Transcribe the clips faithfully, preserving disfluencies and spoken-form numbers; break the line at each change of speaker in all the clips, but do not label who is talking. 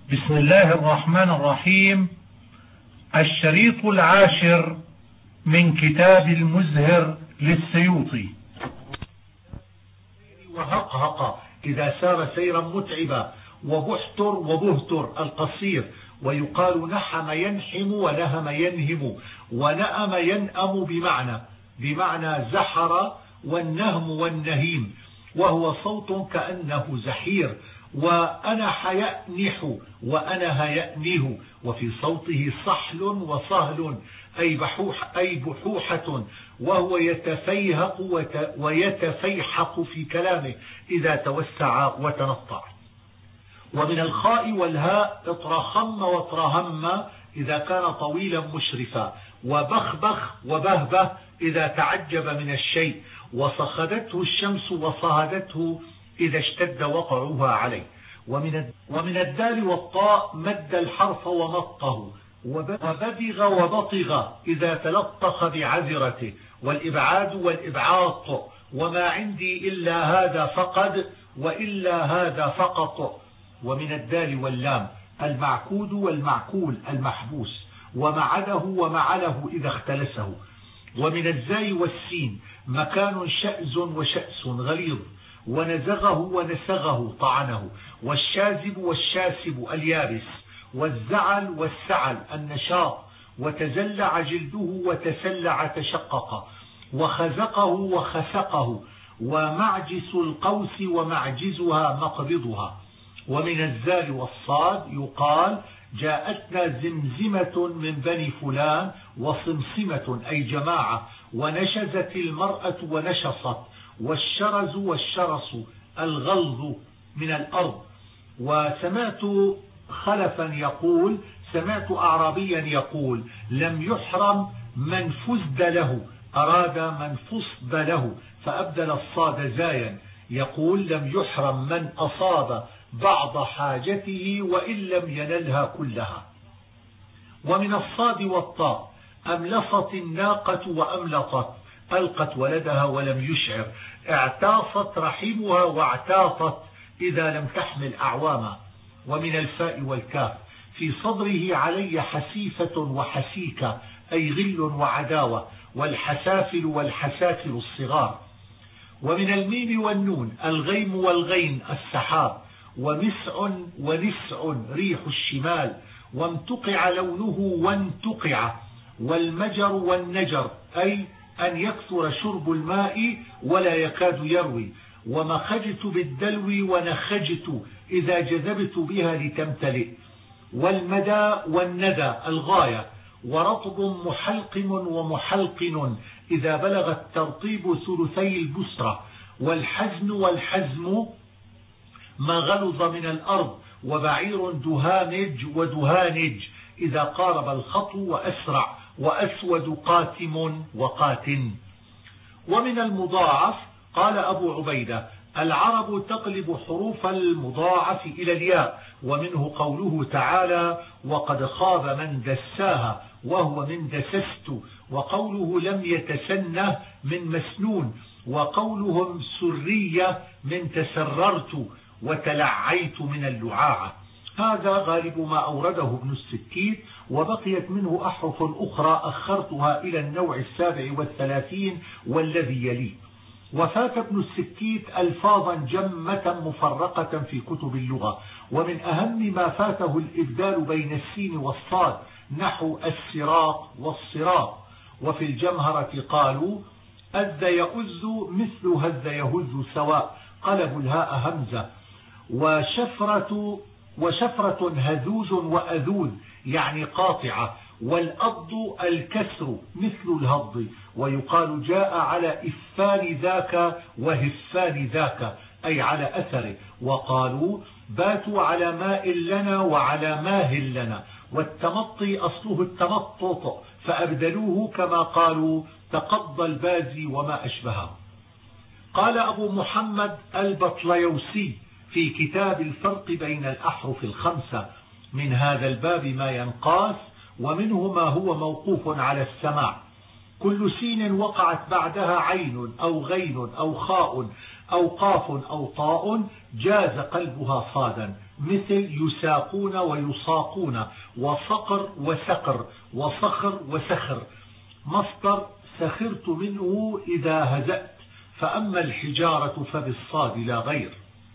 بسم الله الرحمن الرحيم. الشريط العاشر من كتاب المزهر للسيوطي.
وهقهق إذا سار سيرا متعبا، وبحتر وبهتر القصير، ويقال نحم ينحم ونهم ينهم، ونأم ينأم بمعنى بمعنى زحر، والنهم والنهيم، وهو صوت كأنه زحير. وأنح يأنح وأنه يأنه، وفي صوته صحل وصهل أي, بحوح أي بحوحة، وهو يتفيهق ويتفيحق في كلامه إذا توسع وتنطع. ومن الخاء والهاء اطرخم وطرهم إذا كان طويلا مشرفا، وبخبخ وبهبه إذا تعجب من الشيء، وصخدته الشمس وصهدته إذا اشتد وقعها عليه. ومن ومن الدال والطاء مد الحرف ومطه، وبدغ وبطغ إذا تلطخ بعذرته، والإبعاد والإبعاط، وما عندي إلا هذا فقد وإلا هذا فقط. ومن الدال واللام المعكود والمعكول المحبوس، ومعده ومعله إذا اختلسه. ومن الزاي والسين مكان شأز وشأس غليظ، ونزغه ونسغه طعنه، والشاذب والشاسب اليابس، والزعل والسعل النشاط، وتزلع جلده وتسلع تشقق، وخزقه وخسقه، ومعجس القوس ومعجزها مقبضها. ومن الزال والصاد يقال جاءتنا زمزمة من بني فلان، وصمصمة أي جماعة، ونشزت المرأة ونشصت، والشرز والشرس الغلظ من الأرض. وسمعت خلفا يقول سمعت أعرابيا يقول لم يحرم من فزد له، أراد من فصد له فأبدل الصاد زايا، يقول لم يحرم من أصاب بعض حاجته وإن لم ينلها كلها. ومن الصاد والطاء أملصت الناقة وأملطت، ألقت ولدها ولم يشعر، اعتاصت رحمها واعتاصت إذا لم تحمل أعواما. ومن الفاء والكاف في صدره علي حسيفة وحسيكة أي غل وعداوة، والحسافل والحسافل الصغار. ومن الميم والنون الغيم والغين السحاب، ومسع ونسع ريح الشمال، وامتقع لونه وانتقع، والمجر والنجر أي أن يكثر شرب الماء ولا يكاد يروي. ومخجت بالدلو ونخجت إذا جذبت بها لتمتلئ. والمدى والندى الغاية، ورطب محلقم ومحلقن إذا بلغ الترطيب ثلثي البسرة. والحزن والحزم ما غلظ من الأرض، وبعير دهانج ودهانج إذا قارب الخطو وأسرع، وأسود قاتم وقاتن. ومن المضاعف قال أبو عبيدة العرب تقلب حروف المضاعف إلى الياء، ومنه قوله تعالى وقد خاب من دساها، وهو من دسست. وقوله لم يتسنه من مسنون، وقولهم سرية من تسررت، وتلعيت من اللعاعة. هذا غالب ما أورده ابن السكيت، وبقيت منه أحرف أخرى أخرتها إلى النوع السابع والثلاثين والذي يليه. وفات ابن السكيت ألفاظا جمة مفرقة في كتب اللغة، ومن أهم ما فاته الإبدال بين السين والصاد نحو الصراط والصراط. وفي الجمهرة قالوا أذ يؤذ مثل هذ يهز سواء، قلبوا الهاء همزة. وشفرة وشفرة هذوز وأذوذ يعني قاطعة. والأض الكسر مثل الهض، ويقال جاء على إفان ذاك وهفان ذاك أي على أثره. وقالوا باتوا على ماء لنا وعلى ماه لنا. والتمطي أصله التمطط، فأبدلوه كما قالوا تقضى البازي وما أشبهه. قال أبو محمد البطليوسي في كتاب الفرق بين الأحرف الخمسة من هذا الباب ما ينقاس، ومنه ما هو موقوف على السماع. كل سين وقعت بعدها عين أو غين أو خاء أو قاف أو طاء جاز قلبها صادا، مثل يساقون ويساقون، وصقر وسقر، وصخر وسخر. مصدر سخرت منه إذا هزأت، فأما الحجارة فبالصاد لا غير.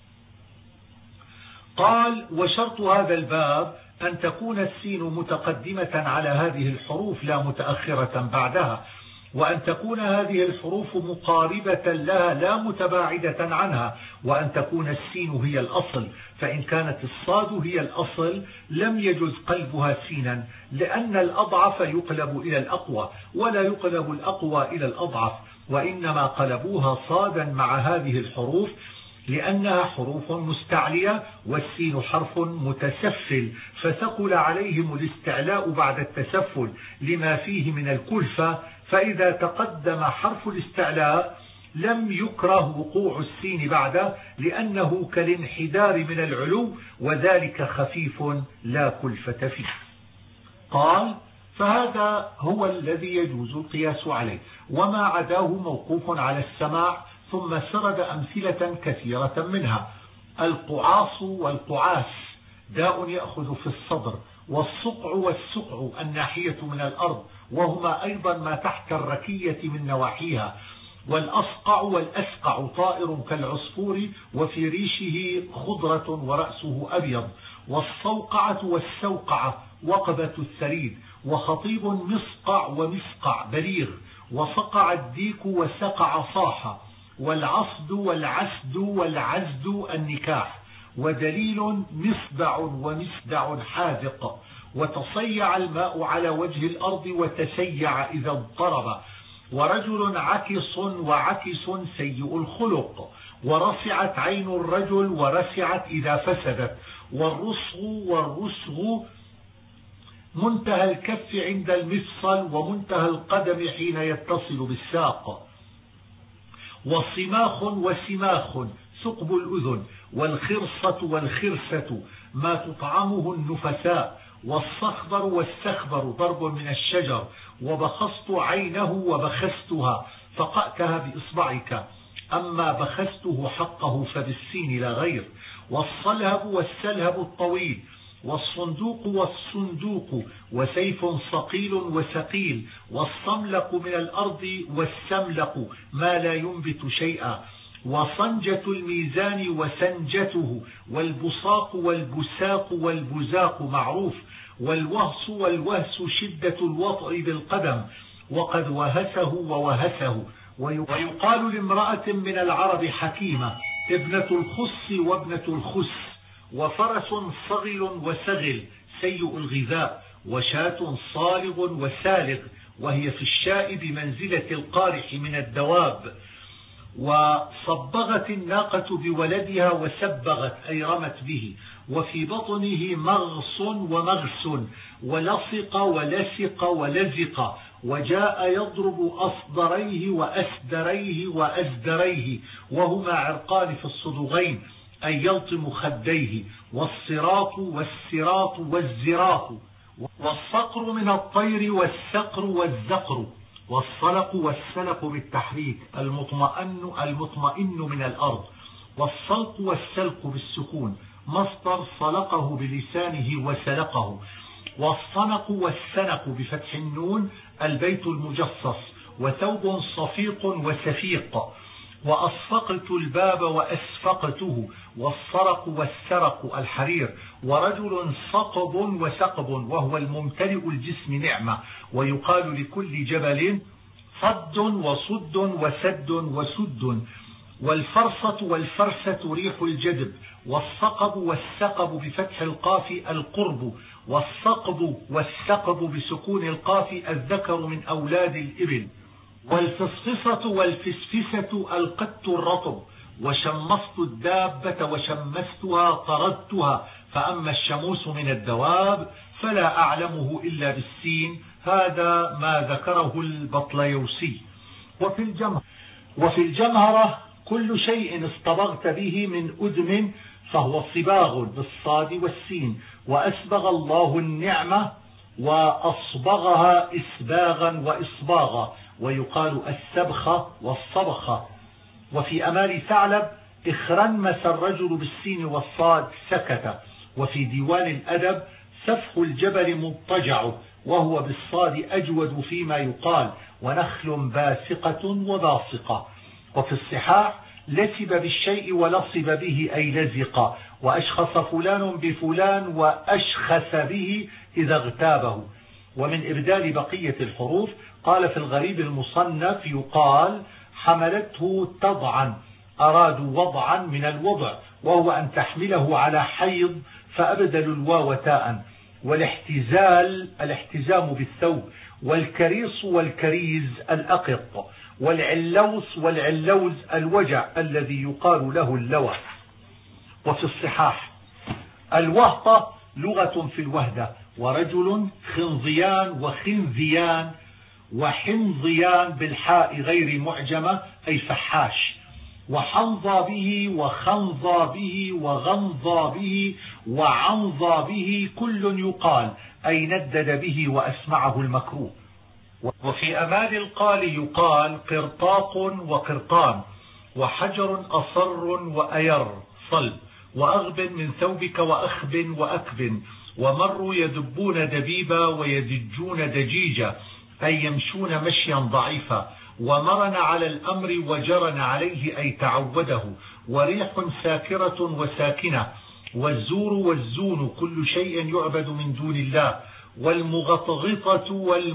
قال: وشرط هذا الباب أن تكون السين متقدمة على هذه الحروف لا متأخرة بعدها، وأن تكون هذه الحروف مقاربة لها لا متباعدة عنها، وأن تكون السين هي الأصل، فإن كانت الصاد هي الأصل لم يجز قلبها سينا، لأن الأضعف يقلب إلى الأقوى ولا يقلب الأقوى إلى الأضعف، وإنما قلبوها صادا مع هذه الحروف لأنها حروف مستعلية، والسين حرف متسفل، فثقل عليهم الاستعلاء بعد التسفل لما فيه من الكلفة، فإذا تقدم حرف الاستعلاء لم يكره وقوع السين بعده، لأنه كالانحدار من العلو، وذلك خفيف لا كلفة فيه. قال: فهذا هو الذي يجوز القياس عليه، وما عداه موقوف على السماع. ثم سرد أمثلة كثيرة منها: القعاص والقعاس داء يأخذ في الصدر، والصقع والسقع الناحية من الأرض، وهما أيضا ما تحت الركية من نواحيها، والأصقع والأسقع طائر كالعصفور وفي ريشه خضرة ورأسه أبيض، والصوقعة والسوقعة وقبة الثريد، وخطيب مصقع ومسقع بليغ، وصقع الديك وسقع صاحة، والعصد والعسد والعزد النكاح، ودليل مصدع ومسدع حاذق، وتصيع الماء على وجه الأرض وتسيع إذا اضطرب، ورجل عكس وعكس سيء الخلق، ورسعت عين الرجل ورسعت إذا فسدت، والرسغ والرسغ منتهى الكف عند المفصل، ومنتهى القدم حين يتصل بالساق، والصماخ وسماخ ثقب الأذن، والخرصة والخرسة ما تطعمه النفساء، والصخبر والسخبر ضرب من الشجر، وبخست عينه وبخستها فقأتها بإصبعك، أما بخسته حقه فبالسين لا غير، والصلهب والسلهب الطويل، والصندوق والصندوق، وسيف صقيل وسقيل، والصملق من الأرض، والسملق ما لا ينبت شيئا، وصنجة الميزان وسنجته، والبصاق والبساق والبزاق معروف، والوهس والوهس شدة الوطء بالقدم، وقد وهسه ووهسه. ويقال لامرأة من العرب حكيمة ابنة الخص وابنة الخس، وفرس صغل وسغل سيء الغذاء، وشاة صالغ وسالغ، وهي في الشاء بمنزلة القارح من الدواب، وصبغت الناقة بولدها وسبغت أي رمت به، وفي بطنه مغص ومغس، ولصق ولسق ولزق، وجاء يضرب أصدريه وأسدريه وأزدريه، وهما عرقان في الصدغين أي يلطم خديه، والصراط والسراط والزراط، والصقر من الطير والسقر والزقر، والصلق والسلق بالتحريك المطمئن المطمئن من الأرض، والصلق والسلق بالسكون مصدر صلقه بلسانه وسلقه، والصنق والسنق بفتح النون البيت المجصص، وثوب صفيق وسفيق، وأصفقت الباب وأسفقته، والصرق والسرق الحرير، ورجل صقب وسقب وهو الممتلئ الجسم نعمة، ويقال لكل جبل صد وصد وسد وسد، والفرصة والفرسة ريح الجدب، والصقب والسقب بفتح القاف القرب، والصقب والسقب بسكون القاف الذكر من أولاد الإبل، والفصفصة والفسفسة القط الرطب، وشمست الدابة وشمستها طردتها، فأما الشموس من الدواب فلا أعلمه إلا بالسين، هذا ما ذكره البطليوسي. وفي الجمهرة, وفي الجمهرة كل شيء اصطبغت به من أدم فهو صباغ بالصاد والسين، وأسبغ الله النعمة وأصبغها إسباغا وإصباغا، ويقال السبخة والصبخة. وفي أمال ثعلب اخرنمس الرجل بالسين والصاد سكت. وفي ديوان الأدب سفح الجبل مضطجع، وهو بالصاد أجود فيما يقال، ونخل باسقة وباسقة. وفي الصحاح لسب بالشيء ولصب به أي لزق، وأشخص فلان بفلان وأشخص به إذا اغتابه. ومن إبدال بقية الحروف قال في الغريب المصنف يقال حملته تضعا، أرادوا وضعا من الوضع، وهو أن تحمله على حيض فأبدلوا الواو تاء. والاحتزال الاحتزام بالثوب، والكريص والكريز الأقط، والعلوس والعلوز الوجع الذي يقال له اللوى. وفي الصحاح الوهطة لغة في الوهدة، ورجل خنظيان وخنذيان وحنظيان بالحاء غير معجمة أي فحاش، وحنظى به وخنظى به وغنظى به وعنظى به كل يقال أي ندد به وأسمعه المكروه. وفي أمال القال يقال قرطاق وقرطان، وحجر أصر وأير صلب، وأغب من ثوبك وأخب وأكب، ومروا يدبون دبيبا ويدجون دجيجا أي يمشون مشيا ضعيفا، ومرن على الأمر وجرن عليه أي تعوده، وريح ساكرة وساكنة، والزور والزون كل شيء يعبد من دون الله، والمغطغطة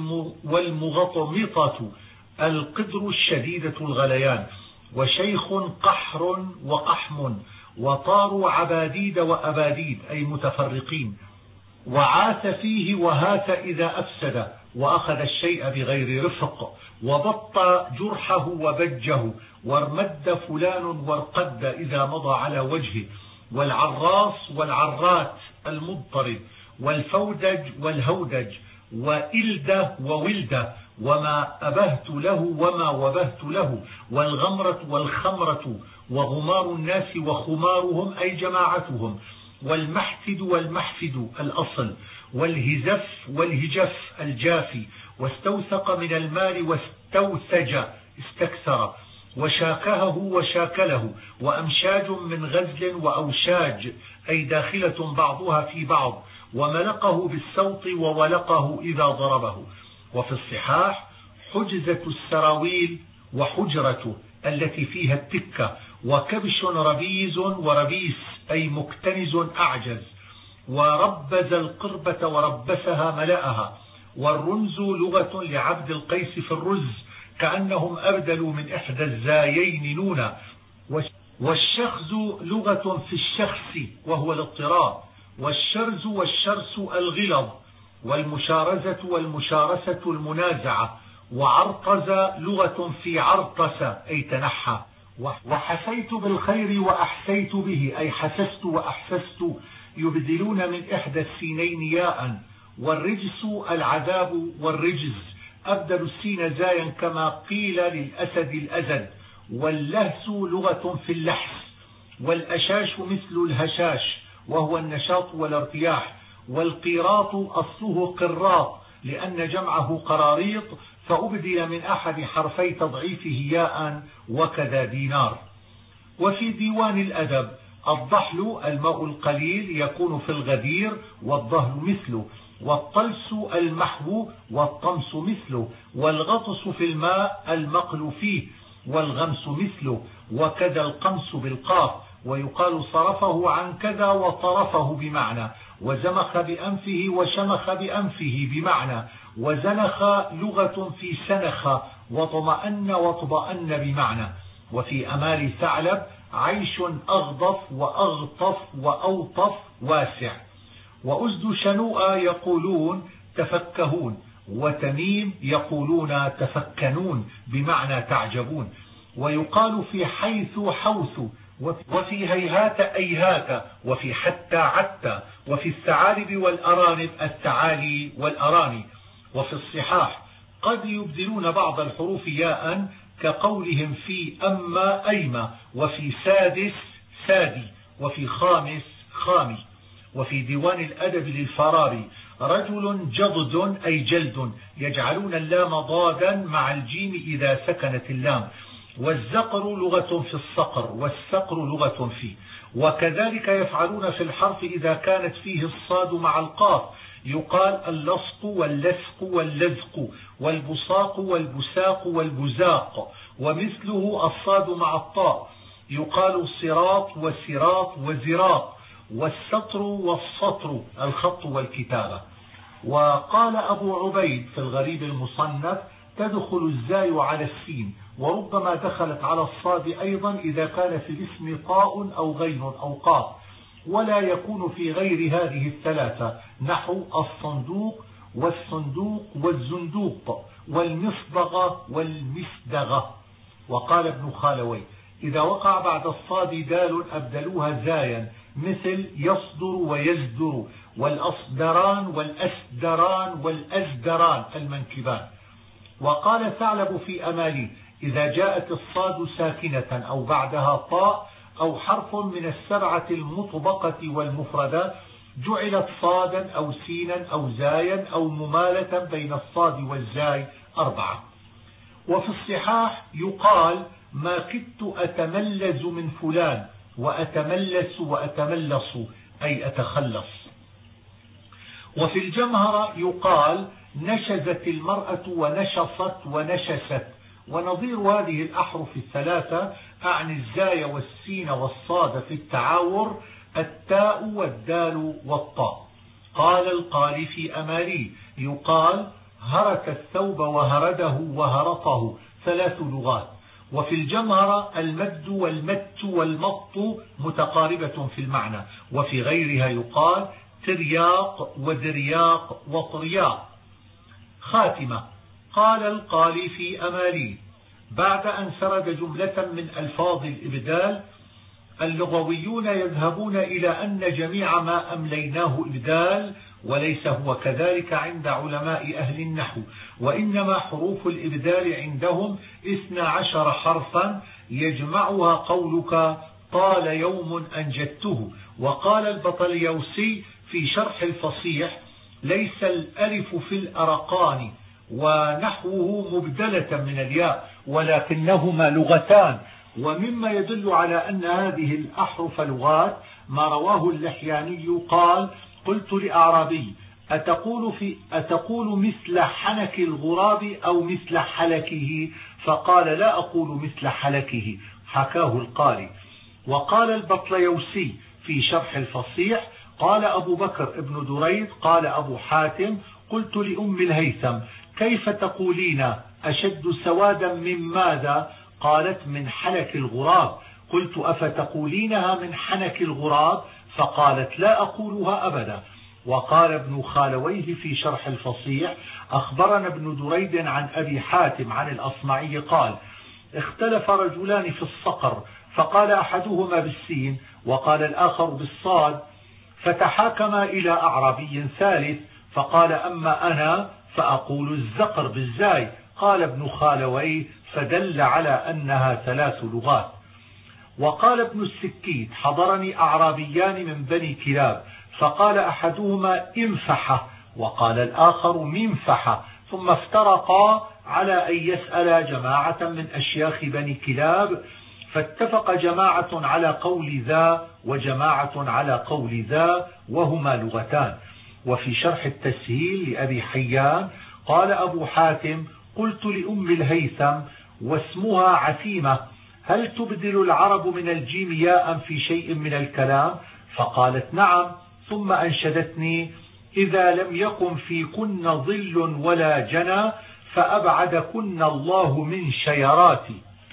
والمغطمطة القدر الشديدة الغليان، وشيخ قحر وقحم، وطاروا عباديد وأباديد أي متفرقين، وعاث فيه وهاث إذا أفسد وأخذ الشيء بغير رفق، وبط جرحه وبجه، وارمد فلان وارقد إذا مضى على وجهه، والعراس والعرات المضطرب، والفودج والهودج، وإلدة وولدة، وما أبهت له وما وبهت له، والغمرة والخمرة، وغمار الناس وخمارهم أي جماعتهم، والمحفد والمحفد الأصل، والهزف والهجف الجافي، واستوثق من المال واستوثج استكثر، وشاكهه وشاكله، وأمشاج من غزل وأوشاج أي داخلة بعضها في بعض، وملقه بالسوط وولقه إذا ضربه. وفي الصحاح حجزة السراويل وحجرته التي فيها التكة، وكبش ربيز وربيس أي مكتنز أعجز، وربز القربة وربسها ملأها، والرنز لغة لعبد القيس في الرز كأنهم أبدلوا من إحدى الزايين نونا، والشخز لغة في الشخص وهو الاضطراب، والشرز والشرس الغلظ، والمشارزة والمشارسة المنازعة، وعرقز لغة في عرقس أي تنحى، وحسيت بالخير وأحسيت به أي حسست وأحسست يبدلون من إحدى السينين ياء، والرجس العذاب والرجز أبدل السين زايا كما قيل للأسد الأزد، واللهس لغة في اللحس، والأشاش مثل الهشاش وهو النشاط والارتياح، والقيراط أصله قراط لأن جمعه قراريط فأبدل من أحد حرفي تضعيفه ياء وكذا دينار. وفي ديوان الأدب الضحل الماء القليل يكون في الغدير والضهل مثله، والطلس المحو والطمس مثله، والغطس في الماء المقل فيه، والغمس مثله، وكذا القمس بالقاف، ويقال صرفه عن كذا وطرفه بمعنى، وزمخ بأنفه وشمخ بأنفه بمعنى، وزنخ لغة في سنخ، وطمأن وطبأن بمعنى. وفي أمال ثعلب عيش أغضف وأغطف وأوطف واسع. وأزد شنوء يقولون تفكهون، وتميم يقولون تفكنون بمعنى تعجبون. ويقال في حيث حوث، وفي هيهات أيهات، وفي حتى عتى، وفي الثعالب والأرانب الثعالي والأراني. وفي الصحاح قد يبدلون بعض الحروف ياء كقولهم في أما أيما، وفي سادس سادي، وفي خامس خامي. وفي ديوان الأدب للفراري رجل جضد أي جلد، يجعلون اللام ضادا مع الجيم إذا سكنت اللام، والزقر لغة في الصقر، والسقر لغة فيه. وكذلك يفعلون في الحرف إذا كانت فيه الصاد مع القاف، يقال اللصق واللسق واللزق والبصاق والبساق والبزاق. ومثله الصاد مع الطاء، يقال صراط وسراط وزراط، والسطر والسطر الخط والكتابة. وقال أبو عبيد في الغريب المصنف تدخل الزاي على السين، وربما دخلت على الصاد أيضا إذا كان في الاسم طاء أو غين أو قاف، ولا يكون في غير هذه الثلاثة، نحو الصندوق والصندوق والزندوق والمصدغة والمسدغة. وقال ابن خالوي إذا وقع بعد الصاد دال أبدلوها زايا، مثل يصدر ويزدر، والأصدران والأسدران والأزدران المنكبان. وقال ثعلب في أمالي إذا جاءت الصاد ساكنة أو بعدها طاء أو حرف من السبعة المطبقة والمفردة جعلت صادا أو سينا أو زايا أو ممالة بين الصاد والزاي أربعة. وفي الصحاح يقال ما كدت أتملز من فلان، وأتملس وأتملص أي أتخلص. وفي الجمهرة يقال نشزت المرأة ونشصت ونشست. ونظير هذه الأحرف الثلاثة أعني الزاي والسين والصاد في التعاور التاء والدال والطاء. قال القاري في أمالي يقال هرت الثوب وهرده وهرطه، ثلاث لغات. وفي الجمهرة المد والمت والمط متقاربة في المعنى. وفي غيرها يقال ترياق ودرياق وطرياق. خاتمة. قال القالي في أمالي بعد أن سرد جملة من ألفاظ الإبدال: اللغويون يذهبون إلى أن جميع ما أمليناه إبدال، وليس هو كذلك عند علماء أهل النحو، وإنما حروف الإبدال عندهم اثنا عشر حرفا يجمعها قولك طال يوم أنجدته. وقال البطليوسي في شرح الفصيح ليس الألف في الأرقان ونحوه مبدلة من الياء، ولكنهما لغتان. ومما يدل على أن هذه الأحرف لغات ما رواه اللحياني قال: قلت لأعرابي أتقول, في أتقول مثل حنك الغراب أو مثل حلكه؟ فقال: لا أقول مثل حلكه. حكاه القاري. وقال البطليوسي في شرح الفصيح قال أبو بكر ابن دريد قال أبو حاتم: قلت لأم الهيثم كيف تقولين أشد سوادا من ماذا؟ قالت: من حلك الغراب. قلت: أفتقولينها من حنك الغراب؟ فقالت: لا أقولها أبدا. وقال ابن خالويه في شرح الفصيح: أخبرنا ابن دريد عن أبي حاتم عن الأصمعي قال: اختلف رجلان في الصقر، فقال أحدهما بالسين وقال الآخر بالصاد، فتحاكما إلى أعرابي ثالث فقال: أما أنا فأقول الزقر بالزاي. قال ابن خالويه: فدل على أنها ثلاث لغات. وقال ابن السكيت: حضرني أعرابيان من بني كلاب، فقال أحدهما انفحة وقال الآخر منفحة، ثم افترقا على أن يسأل جماعة من أشياخ بني كلاب، فاتفق جماعة على قول ذا وجماعة على قول ذا، وهما لغتان. وفي شرح التسهيل لأبي حيان قال أبو حاتم: قلت لأم الهيثم واسمها عثيمة: هل تبدل العرب من الجيم ياء في شيء من الكلام؟ فقالت: نعم. ثم أنشدتني: إذا لم يكن فيكن ظل ولا جنى فأبعدكن الله من شيراتي.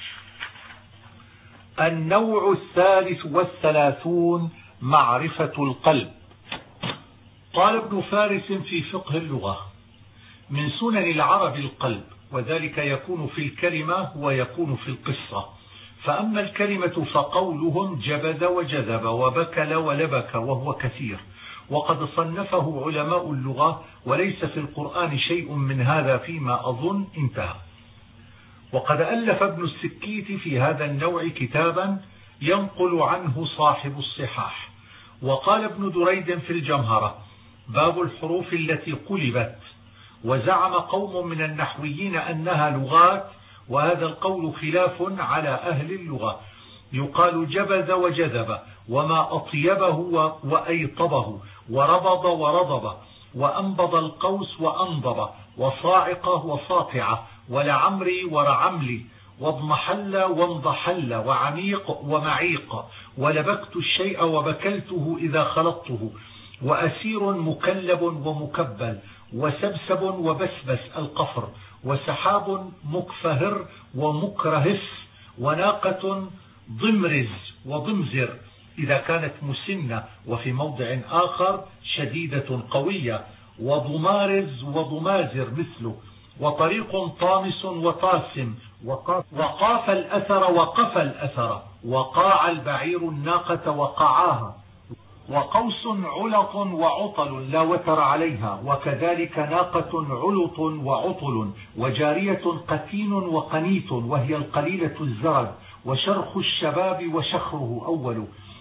النوع الثالث والثلاثون: معرفة القلب. قال ابن فارس في فقه اللغة: من سنن العرب القلب، وذلك يكون في الكلمة ويكون في القصة. فأما الكلمة فقولهم جبذ وجذب وبكل ولبك، وهو كثير، وقد صنفه علماء اللغة، وليس في القرآن شيء من هذا فيما أظن. انتهى. وقد ألف ابن السكيت في هذا النوع كتابا ينقل عنه صاحب الصحاح. وقال ابن دريد في الجمهرة: باب الحروف التي قلبت. وزعم قوم من النحويين أنها لغات، وهذا القول خلاف على أهل اللغة. يقال جبذ وجذب، وما أطيبه وأيطبه، وربض ورضب، وأنبض القوس وأنضب، وصاعقة وصاطعة، ولعمري ورعملي، واضمحل وانضحل، وعميق ومعيق، ولبكت الشيء وبكلته إذا خلطته، وأسير مكلب ومكبل، وسبسب وبسبس القفر، وسحاب مكفهر ومكرهس، وناقة ضمرز وضمزر إذا كانت مسنة، وفي موضع آخر شديدة قوية، وضمارز وضمازر مثله، وطريق طامس وطاسم، وقاف الأثر وقف الأثر، وقاع البعير الناقة وقعاها، وقوس علط وعطل لا وتر عليها، وكذلك ناقة علط وعطل، وجارية قتين وقنيت وهي القليلة الزرد، وشرخ الشباب وشخره أول،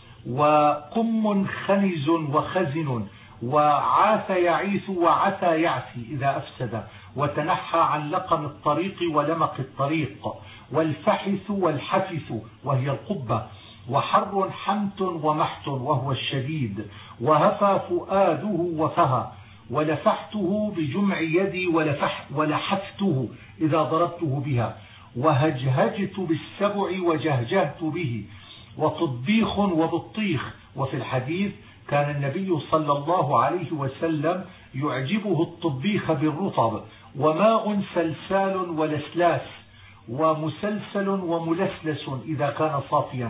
وقم خنز وخزن، وعاث يعيث وعثى يعثي إذا أفسد، وتنحى عن لقم الطريق ولمق الطريق، والفحث والحفث وهي القبة، وحر حمت ومحت وهو الشديد، وهفى فؤاده وفهى، ولفحته بجمع يدي ولفح ولحفته إذا ضربته بها، وهجهجت بالسبع وجهجهت به، وطبيخ وبطيخ. وفي الحديث كان النبي صلى الله عليه وسلم يعجبه الطبيخ بالرطب، وماء سلسال ولسلاس، ومسلسل وملسلس إذا كان صافيا،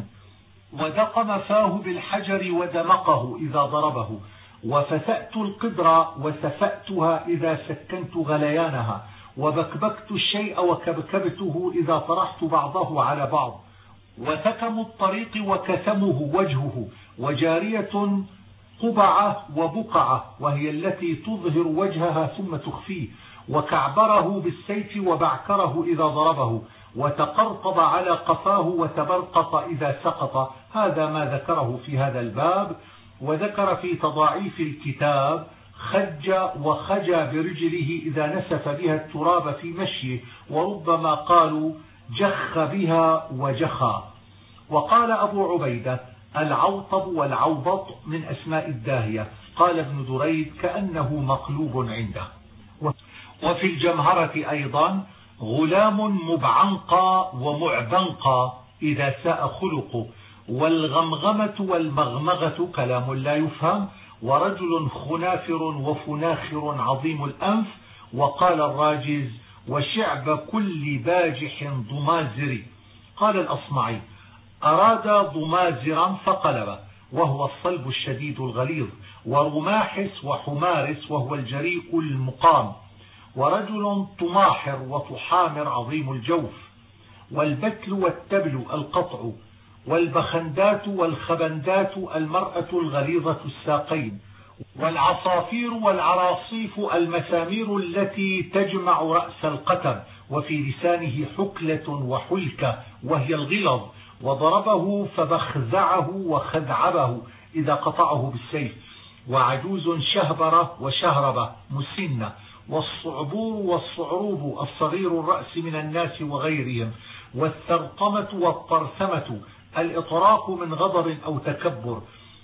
ودقم فاه بالحجر ودمقه إذا ضربه، وفثأت القدر وسفأتها إذا سكنت غليانها، وبكبكت الشيء وكبكبته إذا طرحت بعضه على بعض، وثكم الطريق وكثمه وجهه، وجارية قبعة وبقعة وهي التي تظهر وجهها ثم تخفيه، وكعبره بالسيف وبعكره إذا ضربه، وتقرطب على قفاه وتبرقط إذا سقط. هذا ما ذكره في هذا الباب. وذكر في تضاعيف الكتاب خج وخجى برجله إذا نسف بها التراب في مشيه، وربما قالوا جخ بها وجخى. وقال أبو عبيدة العوطب والعوبط من أسماء الداهية. قال ابن دريد كأنه مقلوب عنده. وفي الجمهرة أيضا غلام مبعنقى ومعبنقى إذا ساء خلقه، والغمغمة والمغمغة كلام لا يفهم، ورجل خنافر وفناخر عظيم الأنف. وقال الراجز وشعب كل باجح ضمازر. قال الأصمعي أراد ضمازرا فقلب وهو الصلب الشديد الغليظ، ورماحس وحمارس وهو الجريء المقام، ورجل طماحر وطحامر عظيم الجوف، والبتل والتبل القطع، والبخندات والخبندات المرأة الغليظة الساقين، والعصافير والعراصيف المسامير التي تجمع رأس القتب، وفي لسانه حكلة وحلكة وهي الغلظ، وضربه فبخزعه وخذعبه إذا قطعه بالسيف، وعجوز شهبرة وشهربة مسنة، والصعبور والصعروب الصغير الرأس من الناس وغيرهم، والثرطمة والطرثمة الإطراق من غضب أو تكبر،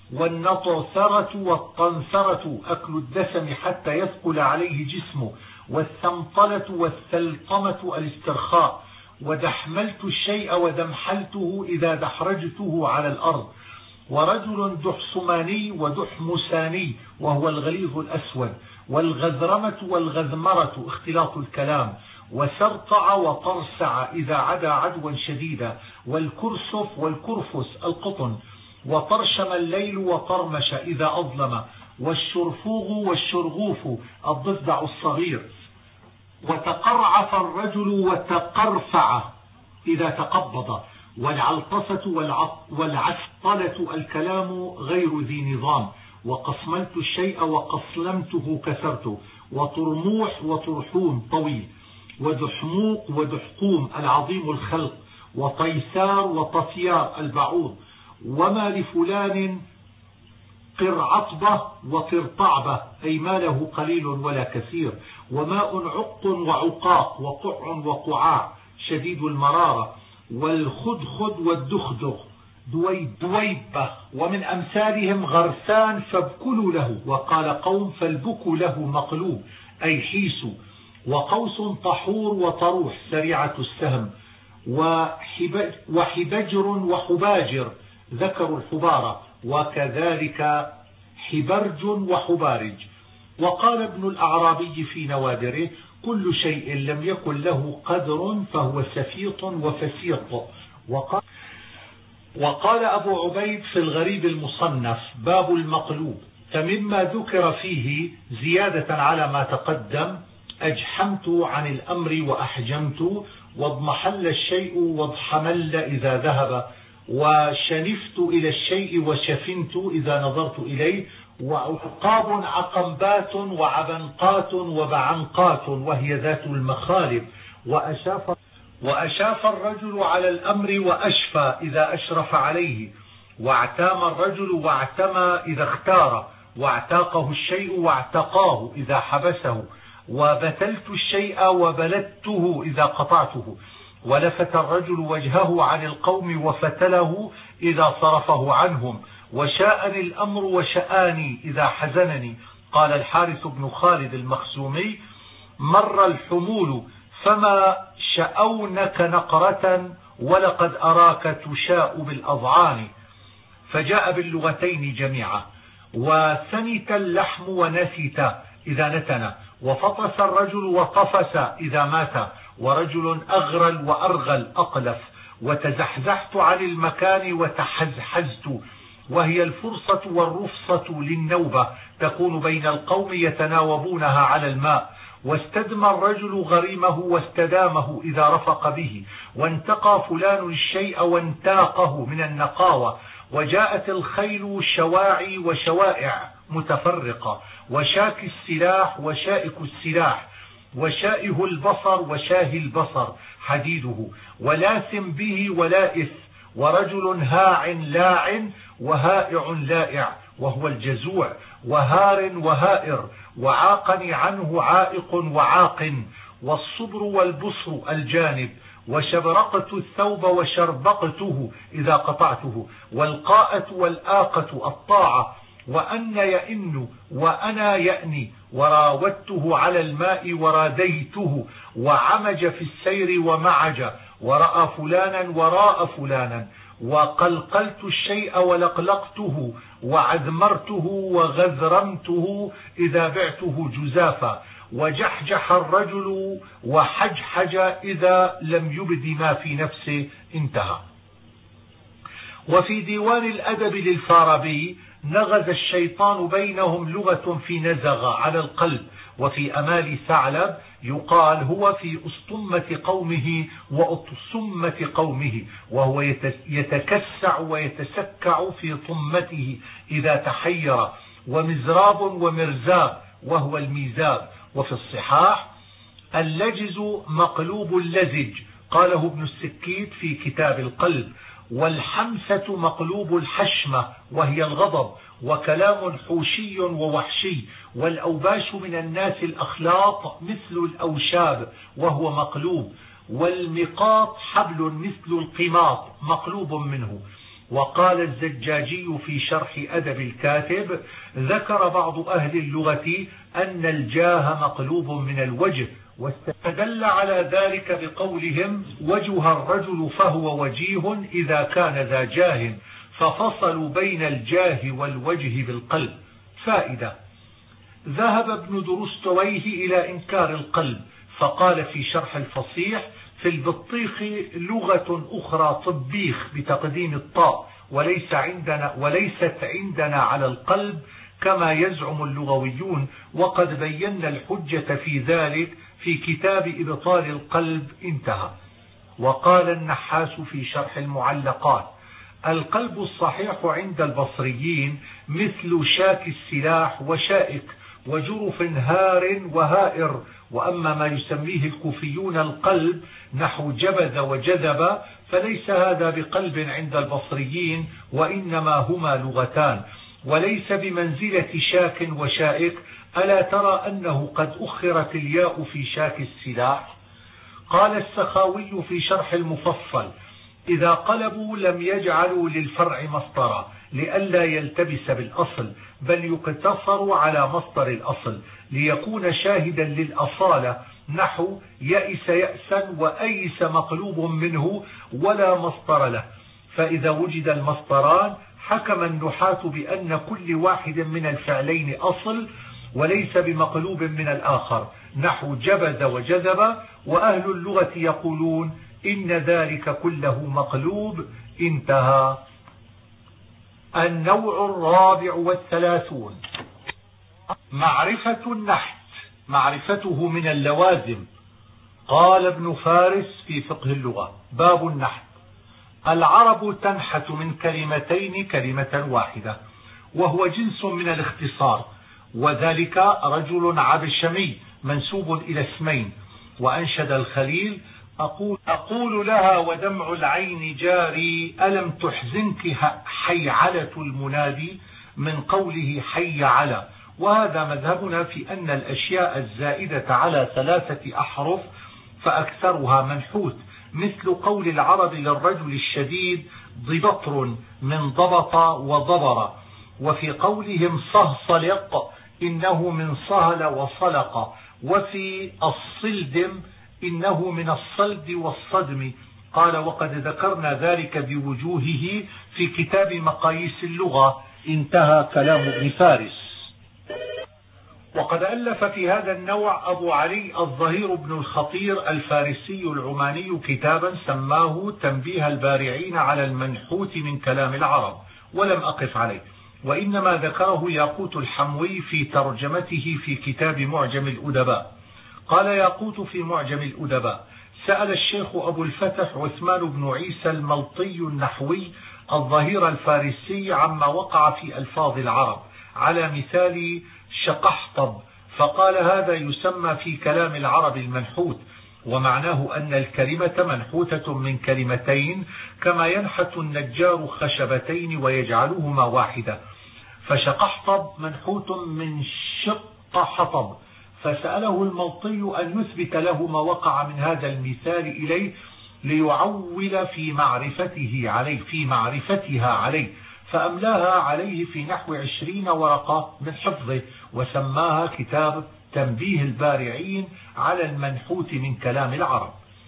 والنطثرة والطنثرة أكل الدسم حتى يثقل عليه جسمه، والثمطلة والثلطمة الاسترخاء، ودحملت الشيء ودمحلته إذا دحرجته على الأرض، ورجل دحسماني ودحمساني وهو الغليظ الأسود، والغذرمة والغذمرة اختلاط الكلام، وسرطع وطرسع إذا عدا عدوا شديدا، والكرسف والكرفس القطن، وطرشم الليل وطرمش إذا أظلم، والشرفوغ والشرغوف الضفدع الصغير، وتقرعف الرجل وتقرفع إذا تقبض، والعلطسة والعسطلة الكلام غير ذي نظام، وقصملت الشيء وقصلمته كسرته، وطرموح وطرحوم طويل، ودحموق ودحقوم العظيم الخلق، وطيسار وطفيار البعوض، وما لفلان قرعطبة وقرطعبة أي ما له قليل ولا كثير، وماء عق وعقاق وقع وقعاع شديد المرارة، والخدخد والدخدغ دويبة، ومن أمثالهم غرسان فابكلوا له، وقال قوم فالبك له مقلوب أي حيس، وقوس طحور وطروح سريعة السهم، وحبجر وحباجر ذكروا الحبارة، وكذلك حبرج وحبارج. وقال ابن الأعرابي في نوادره كل شيء لم يكن له قدر فهو سفيط وفسيط. وقال, وقال أبو عبيد في الغريب المصنف باب المقلوب: فمما ذكر فيه زيادة على ما تقدم أجحمت عن الأمر وأحجمت، واضمحل الشيء واضحمل إذا ذهب، وشنفت إلى الشيء وشفنت إذا نظرت إليه، وعقاب عقنبات وعبنقات وبعنقات وهي ذات المخالب، وأشاف, وأشاف الرجل على الأمر وأشفى إذا أشرف عليه، واعتام الرجل واعتمى إذا اختار، واعتاقه الشيء واعتقاه إذا حبسه، وبتلت الشيء وبلدته إذا قطعته، ولفت الرجل وجهه عن القوم وفتله إذا صرفه عنهم، وشاءني الأمر وشآني إذا حزنني. قال الحارث بن خالد المخزومي: مر الحمول فما شأونك نقرة ولقد أراك تشاء بالأضعان، فجاء باللغتين جميعا. وسنت اللحم ونست إذا نتن، وفطس الرجل وطفس إذا مات، ورجل أغرل وأرغل أقلف، وتزحزحت عن المكان وتحزحزت، وهي الفرصة والرفصة للنوبة تكون بين القوم يتناوبونها على الماء. واستدمى الرجل غريمه واستدامه إذا رفق به، وانتقى فلان الشيء وانتاقه من النقاوة. وجاءت الخيل شواعي وشوائع متفرقة، وشاك السلاح وشائك السلاح، وشائه البصر وشاهي البصر حديده، ولاثم به ولائث، ورجل هاع لاع وهائع لائع وهو الجزوع، وهار وهائر، وعاقني عنه عائق وعاق، والصبر والبصر الجانب، وشبرقت الثوب وشربقته إذا قطعته، والقاءة والآقة الطاعة، وأن يئن وأنا يأني، وراودته على الماء وراديته، وعمج في السير ومعج، ورأى فلانا وراء فلانا، وقلقلت الشيء ولقلقته، وعذمرته وغذرمته إذا بعته جزافا، وجحجح الرجل وحجحج إذا لم يبد ما في نفسه. انتهى. وفي ديوان الأدب للفارابي: نغز الشيطان بينهم لغة في نزغ على القلب. وفي أمال ثعلب يقال هو في أسطمة قومه وأطسمة قومه، وهو يتكسع ويتسكع في طمته إذا تحير، ومزراب ومرزاب وهو الميزاب. وفي الصحاح: اللجز مقلوب اللزج، قاله ابن السكيت في كتاب القلب. والحمسة مقلوب الحشمة وهي الغضب، وكلام حوشي ووحشي. والأوباش من الناس الأخلاط مثل الأوشاب وهو مقلوب. والمقاط حبل مثل القماط مقلوب منه. وقال الزجاجي في شرح أدب الكاتب: ذكر بعض أهل اللغة أن الجاه مقلوب من الوجه، واستدل على ذلك بقولهم: وجه الرجل فهو وجيه إذا كان ذا جاه، ففصلوا بين الجاه والوجه بالقلب. فائدة: ذهب ابن درستويه إلى إنكار القلب، فقال في شرح الفصيح: في البطيخ لغة أخرى طبيخ بتقديم الطاء، وليس عندنا وليست عندنا على القلب كما يزعم اللغويون، وقد بينا الحجة في ذلك في كتاب إبطال القلب. انتهى. وقال النحاس في شرح المعلقات: القلب الصحيح عند البصريين مثل شاك السلاح وشائك وجرف هار وهائر، وأما ما يسميه الكوفيون القلب نحو جبذ وجذب فليس هذا بقلب عند البصريين، وإنما هما لغتان، وليس بمنزلة شاك وشائك. ألا ترى أنه قد أخرت الياء في شاك السلاح؟ قال السخاوي في شرح المفصل: إذا قلبوا لم يجعلوا للفرع مصدرا لئلا يلتبس بالأصل، بل يقتصر على مصدر الأصل ليكون شاهدا للأصالة، نحو يئس يأسا وأيس مقلوب منه ولا مصدر له. فإذا وجد المصدران حكم النحاة بأن كل واحد من الفعلين أصل وليس بمقلوب من الآخر، نحو جبز وجذب، وأهل اللغة يقولون إن ذلك كله مقلوب. انتهى. النوع الرابع والثلاثون: معرفة النحت، معرفته من اللوازم. قال ابن فارس في فقه اللغة: باب النحت: العرب تنحت من كلمتين كلمة واحدة، وهو جنس من الاختصار، وذلك رجل عبشمي منسوب إلى اسمين. وأنشد الخليل: أقول, أقول لها ودمع العين جاري ألم تحزنك حيعلة المنادي، من قوله حي على. وهذا مذهبنا في أن الأشياء الزائدة على ثلاثة أحرف فأكثرها منحوت، مثل قول العرب للرجل الشديد ضبطر من ضبط وضبر، وفي قولهم صهصلق إنه من صهل وصلق، وفي الصلدم إنه من الصلد والصدم. قال: وقد ذكرنا ذلك بوجوهه في كتاب مقاييس اللغة. انتهى كلام ابن فارس. وقد ألف في هذا النوع أبو علي الظهير بن الخطير الفارسي العماني كتابا سماه تنبيه البارعين على المنحوت من كلام العرب، ولم أقف عليه، وإنما ذكره ياقوت الحموي في ترجمته في كتاب معجم الأدباء. قال ياقوت في معجم الأدباء: سأل الشيخ أبو الفتح عثمان بن عيسى الملطي النحوي الظهير الفارسي عما وقع في ألفاظ العرب على مثال شقحطب، فقال: هذا يسمى في كلام العرب المنحوت، ومعناه أن الكلمة منحوتة من كلمتين، كما ينحت النجار خشبتين ويجعلهما واحدة. فشقحطب منحوت من شق حطب، فسأله الملطي أن يثبت له ما وقع من هذا المثال إليه ليعول في معرفته عليه في معرفتها عليه، فأملاها عليه في نحو عشرين ورقة من حفظه، وسماها كتاب تنبيه البارعين على المنحوت من كلام العرب.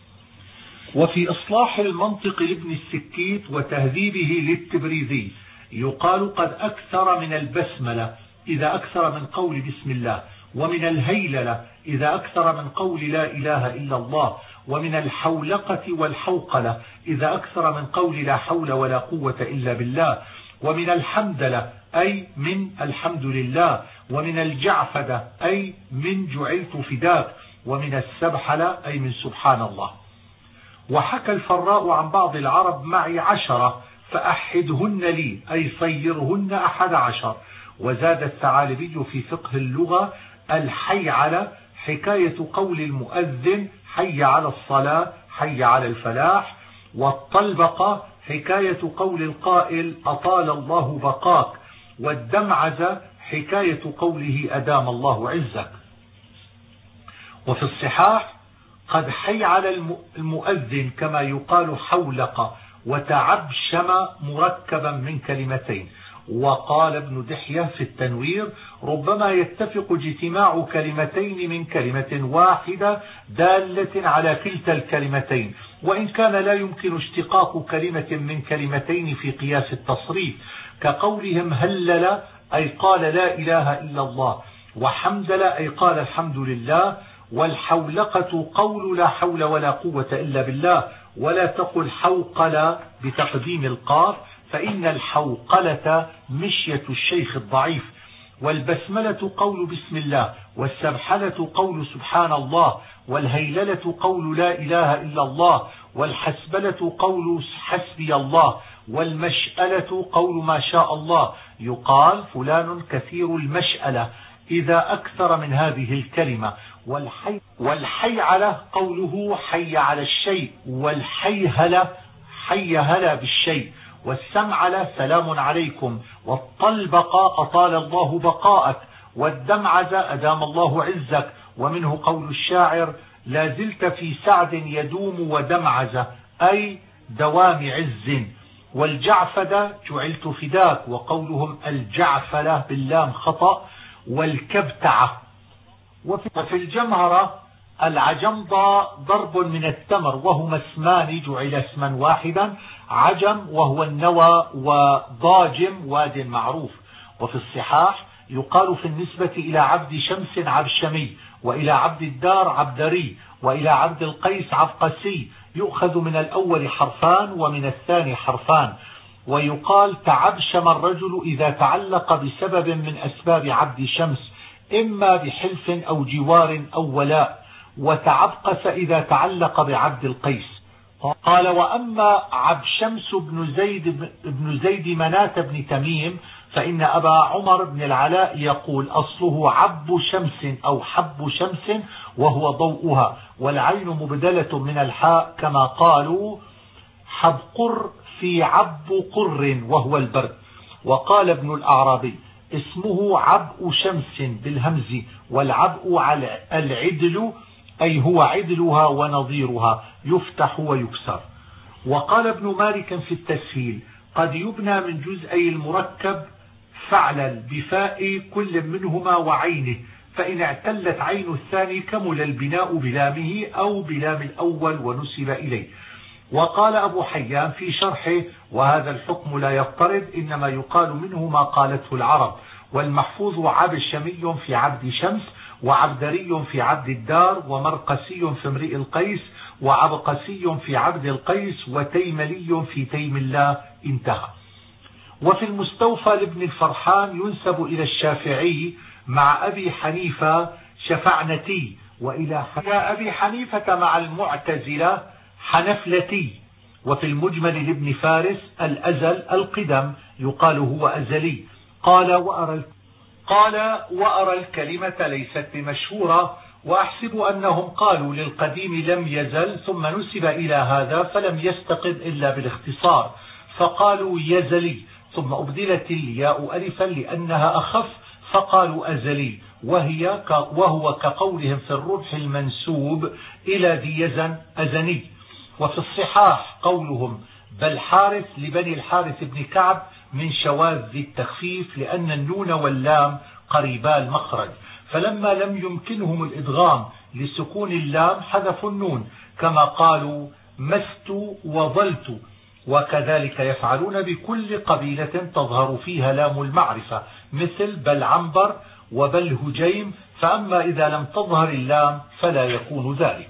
وفي إصلاح المنطق لابن السكيت وتهذيبه للتبريزي يقال: قد أكثر من البسملة إذا أكثر من قول بسم الله، ومن الهيللة إذا أكثر من قول لا إله إلا الله، ومن الحولقة والحوقلة إذا أكثر من قول لا حول ولا قوة إلا بالله، ومن الحمدلة أي من الحمد لله، ومن الجعفدة أي من جعلت فداك، ومن السبحلة أي من سبحان الله. وحكى الفراء عن بعض العرب: معي عشرة فأحدهن لي، أي صيرهن أحد عشر. وزاد الثعالبي في فقه اللغة: الحي على حكاية قول المؤذن حي على الصلاة حي على الفلاح، والطلبقة حكاية قول القائل أطال الله بقاك، والدمعزة حكاية قوله أدام الله عزك. وفي الصحاح: قد حي على المؤذن كما يقال حولق وتعبشم مركبا من كلمتين. وقال ابن دحية في التنوير: ربما يتفق اجتماع كلمتين من كلمة واحدة دالة على كلتا الكلمتين، وإن كان لا يمكن اشتقاق كلمة من كلمتين في قياس التصريف، كقولهم هلل أي قال لا إله إلا الله، وحمدل أي قال الحمد لله، والحولقة قول لا حول ولا قوة إلا بالله، ولا تقل حوقل بتقديم القاف، فإن الحوقلة مشية الشيخ الضعيف. والبسملة قول بسم الله، والسبحلة قول سبحان الله، والهيللة قول لا إله إلا الله، والحسبلة قول حسبي الله، والمشألة قول ما شاء الله. يقال فلان كثير المشألة إذا أكثر من هذه الكلمة. والحي والحيعلة قوله حي على الشيء، والحيهلة حي هلا بالشيء، والسمعلة سلام عليكم، والطلبقة أطال الله بقاءك، والدمعز أدام الله عزك. ومنه قول الشاعر: لا زلت في سعد يدوم ودمعزة أي دوام عز. والجعفدة جعلت فداك، وقولهم الجعفلة باللام خطأ، والكبتعة. وفي الجمهرة العجمضة ضرب من التمر، وهما اسمان جعل اسما واحدا، عجم وهو النوى، وضاجم واد معروف. وفي الصحاح يقال في النسبة إلى عبد شمس عبشمي، وإلى عبد الدار عبدري، وإلى عبد القيس عبقسي، يؤخذ من الأول حرفان ومن الثاني حرفان. ويقال تعبشم الرجل إذا تعلق بسبب من أسباب عبد شمس، إما بحلف أو جوار أو ولاء، وتعبقس إذا تعلق بعبد القيس. قال: وأما عبد شمس بن زيد, بن زيد مناة بن تميم فإن أبا عمر بن العلاء يقول أصله عب شمس أو حب شمس وهو ضوءها، والعين مبدلة من الحاء كما قالوا حبقر في عب قر وهو البرد. وقال ابن الأعرابي اسمه عبء شمس بالهمز، والعبء على العدل أي هو عدلها ونظيرها، يفتح ويكسر. وقال ابن مالك في التسهيل قد يبنى من جزئي المركب فعلا بفاء كل منهما وعينه، فإن اعتلت عين الثاني كمل البناء بلامه أو بلام الأول ونسب إليه. وقال أبو حيان في شرحه وهذا الحكم لا يضطرد، إنما يقال منه ما قالته العرب، والمحفوظ عبشمي في عبد شمس، وعبدري في عبد الدار، ومرقسي في امرئ القيس، وعبقسي في عبد القيس، وتيملي في تيم الله. انتهى. وفي المستوفى لابن الفرحان ينسب إلى الشافعي مع أبي حنيفة شفعنتي، وإلى أبي حنيفة مع المعتزلة حنفلتي. وفي المجمل لابن فارس الأزل القدم يقال هو أزلي. قال وأرى قال وأرى الكلمة ليست بمشهورة، وأحسب أنهم قالوا للقديم لم يزل ثم نسب إلى هذا فلم يستقد إلا بالاختصار، فقالوا يزلي، ثم أبدلت الياء ألفا لأنها أخف فقالوا أزلي، وهي وهو كقولهم في الربح المنسوب إلى ذي يزن أزني. وفي الصحاح قولهم بل حارث لبني الحارث بن كعب من شواذ التخفيف، لأن النون واللام قريبا المخرج، فلما لم يمكنهم الإدغام لسكون اللام حذفوا النون، كما قالوا مست وظلت. وكذلك يفعلون بكل قبيلة تظهر فيها لام المعرفة، مثل بل عنبر وبل هجيم، فأما إذا لم تظهر اللام فلا يكون ذلك.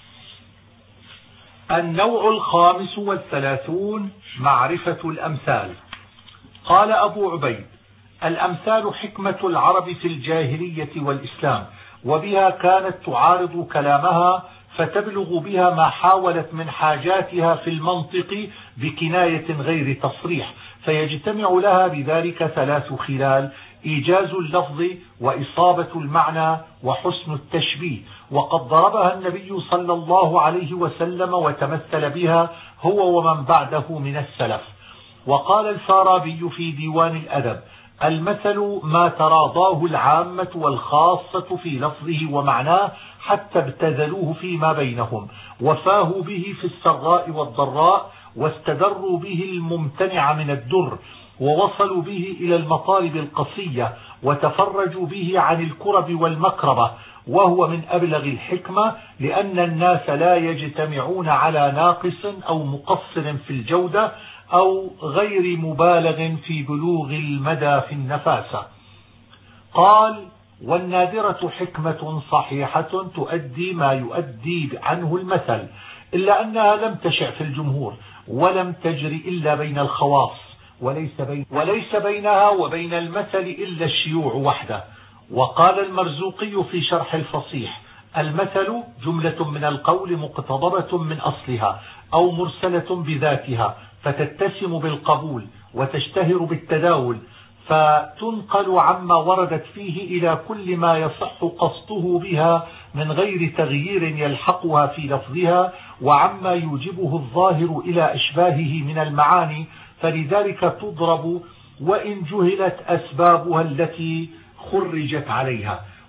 النوع الخامس والثلاثون معرفة الأمثال. قال أبو عبيد الأمثال حكمة العرب في الجاهلية والإسلام، وبها كانت تعارض كلامها فتبلغ بها ما حاولت من حاجاتها في المنطق بكناية غير تصريح، فيجتمع لها بذلك ثلاث خلال: إيجاز اللفظ، وإصابة المعنى، وحسن التشبيه. وقد ضربها النبي صلى الله عليه وسلم وتمثل بها هو ومن بعده من السلف. وقال الفارابي في ديوان الأدب المثل ما تراضاه العامة والخاصة في لفظه ومعناه حتى ابتذلوه فيما بينهم، وفاهوا به في السراء والضراء، واستدروا به الممتنع من الدر، ووصلوا به إلى المطالب القصية، وتفرجوا به عن الكرب والمكربة. وهو من أبلغ الحكمة، لأن الناس لا يجتمعون على ناقص أو مقصر في الجودة أو غير مبالغ في بلوغ المدى في النفاسة. قال والنادرة حكمة صحيحة تؤدي ما يؤدي عنه المثل، إلا أنها لم تشع في الجمهور، ولم تجري إلا بين الخواص، وليس, بين وليس بينها وبين المثل إلا الشيوع وحده. وقال المرزوقي في شرح الفصيح المثل جملة من القول مقتضبة من أصلها أو مرسلة بذاتها، فتتسم بالقبول وتشتهر بالتداول، فتنقل عما وردت فيه إلى كل ما يصح قصده بها من غير تغيير يلحقها في لفظها، وعما يوجبه الظاهر إلى أشباهه من المعاني، فلذلك تضرب وإن جهلت أسبابها التي خرجت عليها.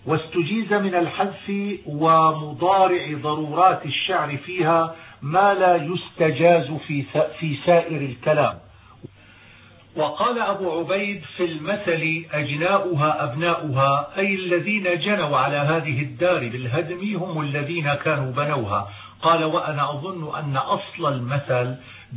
واستجيز من الحذف ومضارع ضرورات الشعر فيها ما لا يستجاز في في سائر الكلام. وقال أبو عبيد في المثل أجناؤها أبناؤها، أي الذين جنوا على هذه الدار بالهدم هم الذين كانوا بنوها. قال وأنا أظن أن أصل المثل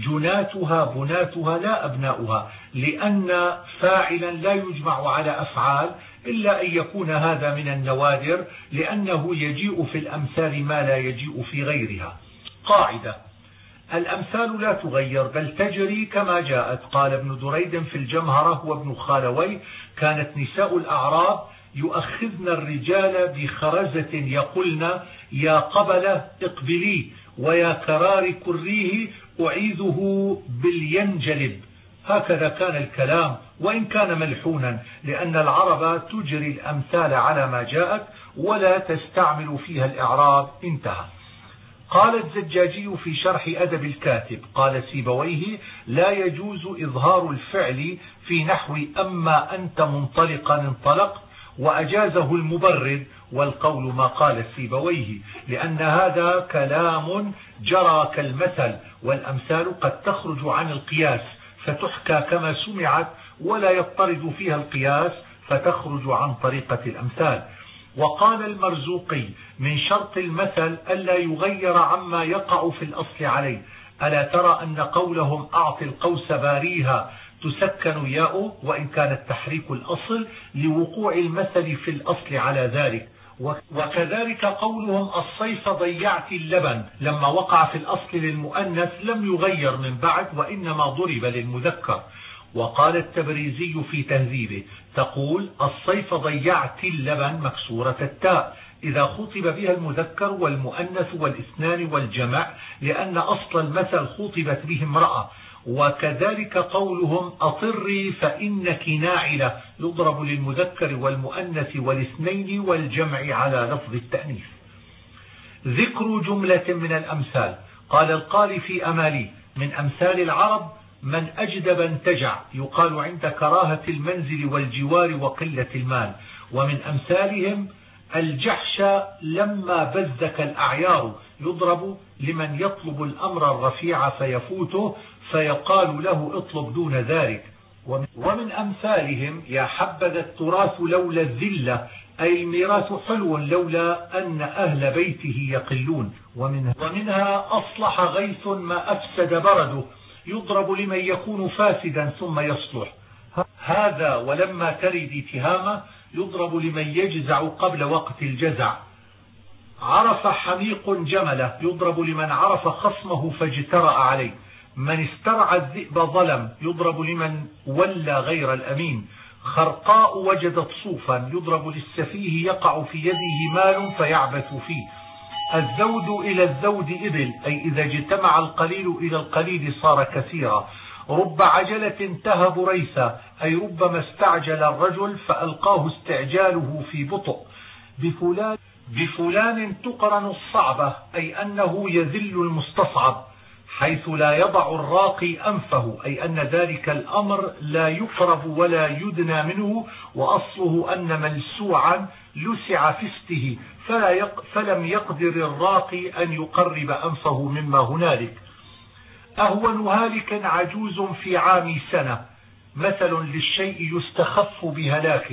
جناتها بناتها لا أبناؤها، لأن فاعلا لا يجمع على أفعال إلا أن يكون هذا من النوادر، لأنه يجيء في الأمثال ما لا يجيء في غيرها. قاعدة: الأمثال لا تغير بل تجري كما جاءت. قال ابن دريد في الجمهرة وابن خالوي: كانت نساء الأعراب يؤخذن الرجال بخرزة يقولن يا قبلة اقبليه ويا كرار كريه أعيذه بالينجلب. هكذا كان الكلام وإن كان ملحونا، لأن العرب تجري الأمثال على ما جاءت ولا تستعمل فيها الإعراب. انتهى. قال الزجاجي في شرح أدب الكاتب: قال سيبويه: لا يجوز إظهار الفعل في نحو أما أنت منطلقا انطلقت، وأجازه المبرد، والقول ما قال سيبويه، لأن هذا كلام جرى كالمثل، والأمثال قد تخرج عن القياس فتحكى كما سمعت، ولا يضطرد فيها القياس فتخرج عن طريقة الأمثال. وقال المرزوقي: من شرط المثل ألا يغير عما يقع في الأصل عليه. ألا ترى أن قولهم أعطي القوس باريها تسكن ياء، وإن كان التحريك الأصل لوقوع المثل في الأصل على ذلك. وكذلك قولهم الصيف ضيعت اللبن، لما وقع في الأصل للمؤنث لم يغير من بعد، وإنما ضرب للمذكر. وقال التبريزي في تهذيبه: تقول الصيف ضيعت اللبن مكسورة التاء إذا خطب بها المذكر والمؤنث والاثنان والجمع، لأن أصل المثل خطبت به امرأة. وكذلك قولهم أطري فإنك ناعلة يضرب للمذكر والمؤنث والاثنين والجمع على لفظ التأنيث. ذكر جملة من الأمثال. قال القالي في أمالي: من أمثال العرب من أجدب انتجع، يقال عند كراهة المنزل والجوار وقلة المال. ومن أمثالهم الجحش لما بزك الأعيار، يضرب لمن يطلب الأمر الرفيع فيفوته فيقال له اطلب دون ذلك. ومن أمثالهم يا حبذا التراث لولا الذلة، أي الميراث حلو لولا أن أهل بيته يقلون. ومنها أصلح غيث ما أفسد برده، يضرب لمن يكون فاسدا ثم يصلح. هذا ولما ترد تهامة يضرب لمن يجزع قبل وقت الجزع. عرف حميق جمله، يضرب لمن عرف خصمه فاجترأ عليه. من استرعى الذئب ظلم، يضرب لمن ولى غير الأمين. خرقاء وجدت صوفا، يضرب للسفيه يقع في يده مال فيعبث فيه. الزود إلى الزود إبل، أي إذا اجتمع القليل إلى القليل صار كثيرا. رب عجلة تهب ريثا، أي ربما استعجل الرجل فألقاه استعجاله في بطء. بفلان, بفلان تقرن الصعبة، أي أنه يذل المستصعب، حيث لا يضع الراقي أنفه، أي أن ذلك الأمر لا يقرب ولا يدنى منه، وأصله أن ملسوعا لسع في استه فلا يق فلم يقدر الراقي أن يقرب أنفه مما هنالك. أهون هالك عجوز في عام سنة، مثل للشيء يستخف بهلاكه.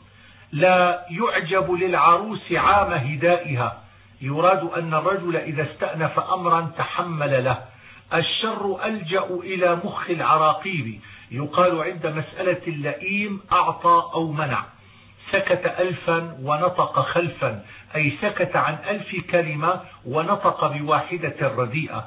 لا يعجب للعروس عام هدائها، يراد أن الرجل إذا استأنف أمرا تحمل له. الشر ألجأ إلى مخ العراقيب، يقال عند مسألة اللئيم أعطى أو منع. سكت ألفا ونطق خلفا، أي سكت عن ألف كلمة ونطق بواحدة رديئة.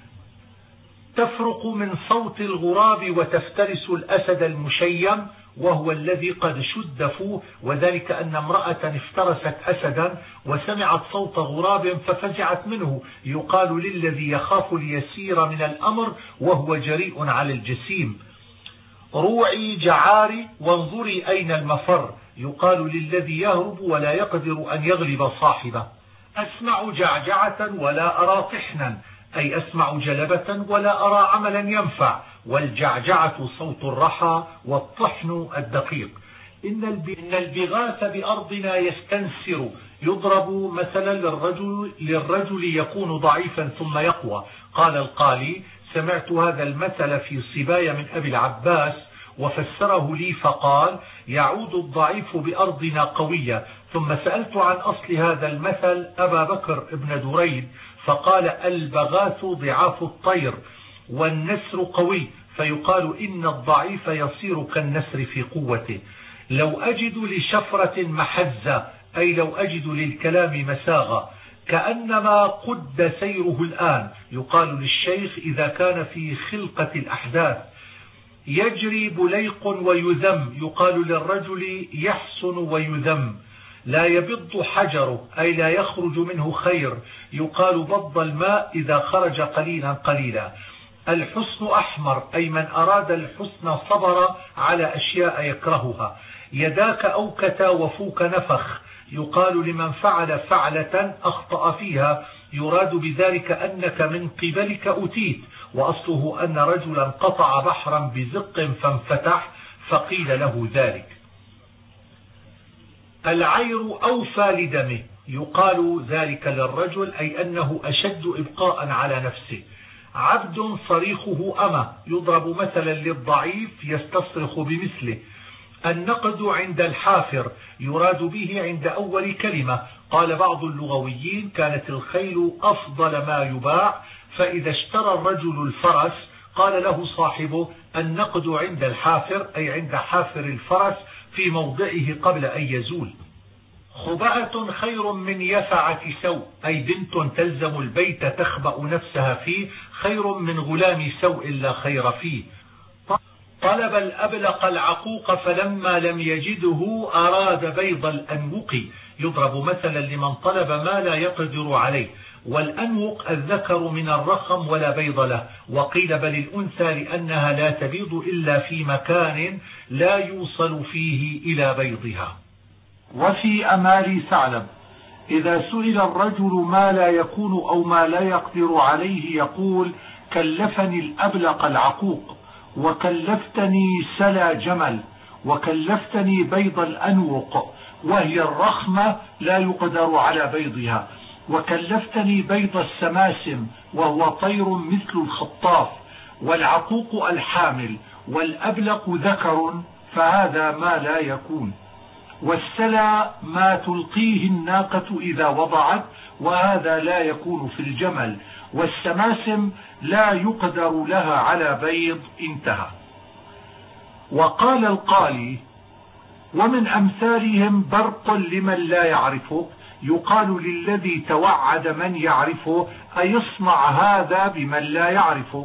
تفرق من صوت الغراب وتفترس الأسد المشيم، وهو الذي قد شد فوه، وذلك أن امرأة افترست أسدا وسمعت صوت غراب ففزعت منه، يقال للذي يخاف اليسير من الأمر وهو جريء على الجسيم. روعي جعاري وانظري أين المفر، يقال للذي يهرب ولا يقدر أن يغلب صاحبه. أسمع جعجعة ولا أرى طحنا، أي أسمع جلبة ولا أرى عملا ينفع. والجعجعة صوت الرحى والطحن الدقيق. إن البغاث بأرضنا يستنسر، يضرب مثلا للرجل, للرجل يكون ضعيفا ثم يقوى. قال القالي: سمعت هذا المثل في صبايا من أبي العباس وفسره لي فقال: يعود الضعيف بأرضنا قوية. ثم سألت عن أصل هذا المثل أبا بكر ابن دريد فقال: البغاث ضعاف الطير والنسر قوي، فيقال إن الضعيف يصير كالنسر في قوته. لو أجد لشفرة محزة، أي لو أجد للكلام مساغة، كأنما قد سيره الآن. يقال للشيخ إذا كان في خلقة الأحداث. يجري بليق ويذم، يقال للرجل يحسن ويذم. لا يبض حجره، أي لا يخرج منه خير، يقال بض الماء إذا خرج قليلا قليلا. الحسن أحمر، أي من أراد الحسن صبر على أشياء يكرهها. يداك أوكتا وفوك نفخ، يقال لمن فعل فعلة أخطأ فيها، يراد بذلك أنك من قبلك أتيت، وأصله أن رجلا قطع بحرا بزق فانفتح فقيل له ذلك. العير أوفى لدمه، يقال ذلك للرجل أي أنه أشد إبقاء على نفسه. عبد صريخه أمة، يضرب مثلا للضعيف يستصرخ بمثله. النقد عند الحافر، يراد به عند أول كلمة. قال بعض اللغويين: كانت الخيل أفضل ما يباع، فإذا اشترى الرجل الفرس قال له صاحبه: النقد عند الحافر، أي عند حافر الفرس في موضعه قبل أن يزول. خبأة خير من يفعة سوء، أي بنت تلزم البيت تخبأ نفسها فيه، خير من غلام سوء لا خير فيه. طلب الأبلق العقوق فلما لم يجده أراد بيض الأنوق، يضرب مثلا لمن طلب ما لا يقدر عليه. والأنوق الذكر من الرخم ولا بيض له، وقيل بل الأنثى لأنها لا تبيض إلا في مكان لا يوصل فيه إلى بيضها.
وفي أمال ثعلب: إذا سئل الرجل ما لا يكون أو ما لا يقدر عليه يقول: كلفني الأبلق العقوق، وكلفتني سلا جمل، وكلفتني بيض الأنوق وهي الرخمة لا يقدر على بيضها، وكلفتني بيض السماسم وهو طير مثل الخطاف، والعقوق الحامل، والأبلق ذكر فهذا ما لا يكون. والسلا ما تلقيه الناقة إذا وضعت، وهذا لا يكون في الجمل. والسماسم لا يقدر لها على بيض. انتهى. وقال القالي: ومن أمثالهم برق لمن لا يعرفه، يقال للذي توعد من يعرفه: أيصنع هذا بمن لا يعرفه.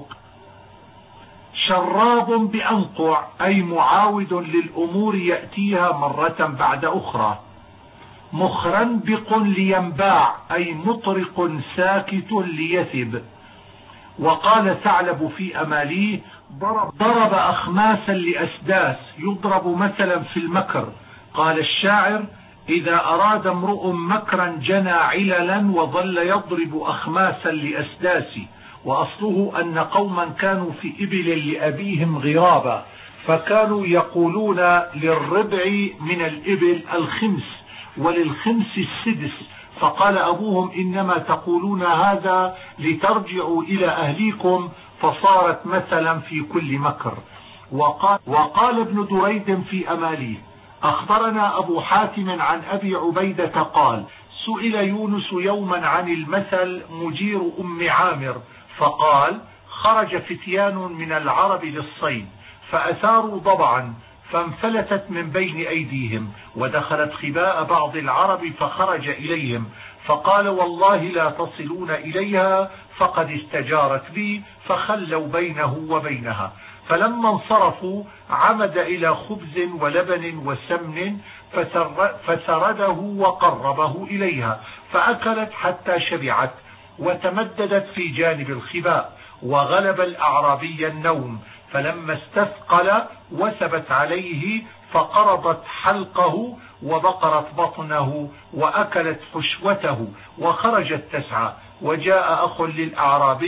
شراب بأنقع، أي معاود للأمور يأتيها مرة بعد أخرى. مخرنبق لينباع، أي مطرق ساكت ليثب. وقال ثعلب في أماليه: ضرب, ضرب أخماسا لأسداس، يضرب مثلا في المكر. قال الشاعر: إذا أراد امرؤ مكرا جنى عللا وظل يضرب أخماسا لأسداس. وأصله أن قوما كانوا في إبل لأبيهم غرابا، فكانوا يقولون للربع من الإبل الخمس وللخمس السدس، فقال أبوهم: إنما تقولون هذا لترجعوا إلى أهليكم، فصارت مثلا في كل مكر. وقال, وقال ابن دريد في أماليه: أخبرنا أبو حاتم عن أبي عبيدة قال: سئل يونس يوما عن المثل مجير أم عامر، فقال: خرج فتيان من العرب للصيد، فأثاروا ضبعا فانفلتت من بين أيديهم، ودخلت خباء بعض العرب فخرج إليهم، فقال: والله لا تصلون إليها فقد استجارت بي، فخلوا بينه وبينها. فلما انصرفوا عمد إلى خبز ولبن وسمن فسرده وقربه إليها، فأكلت حتى شبعت وتمددت في جانب الخباء. وغلب الأعرابي النوم، فلما استثقل وثبت عليه فقرضت حلقه وبقرت بطنه وأكلت حشوته وخرجت تسعى. وجاء أخ للأعرابي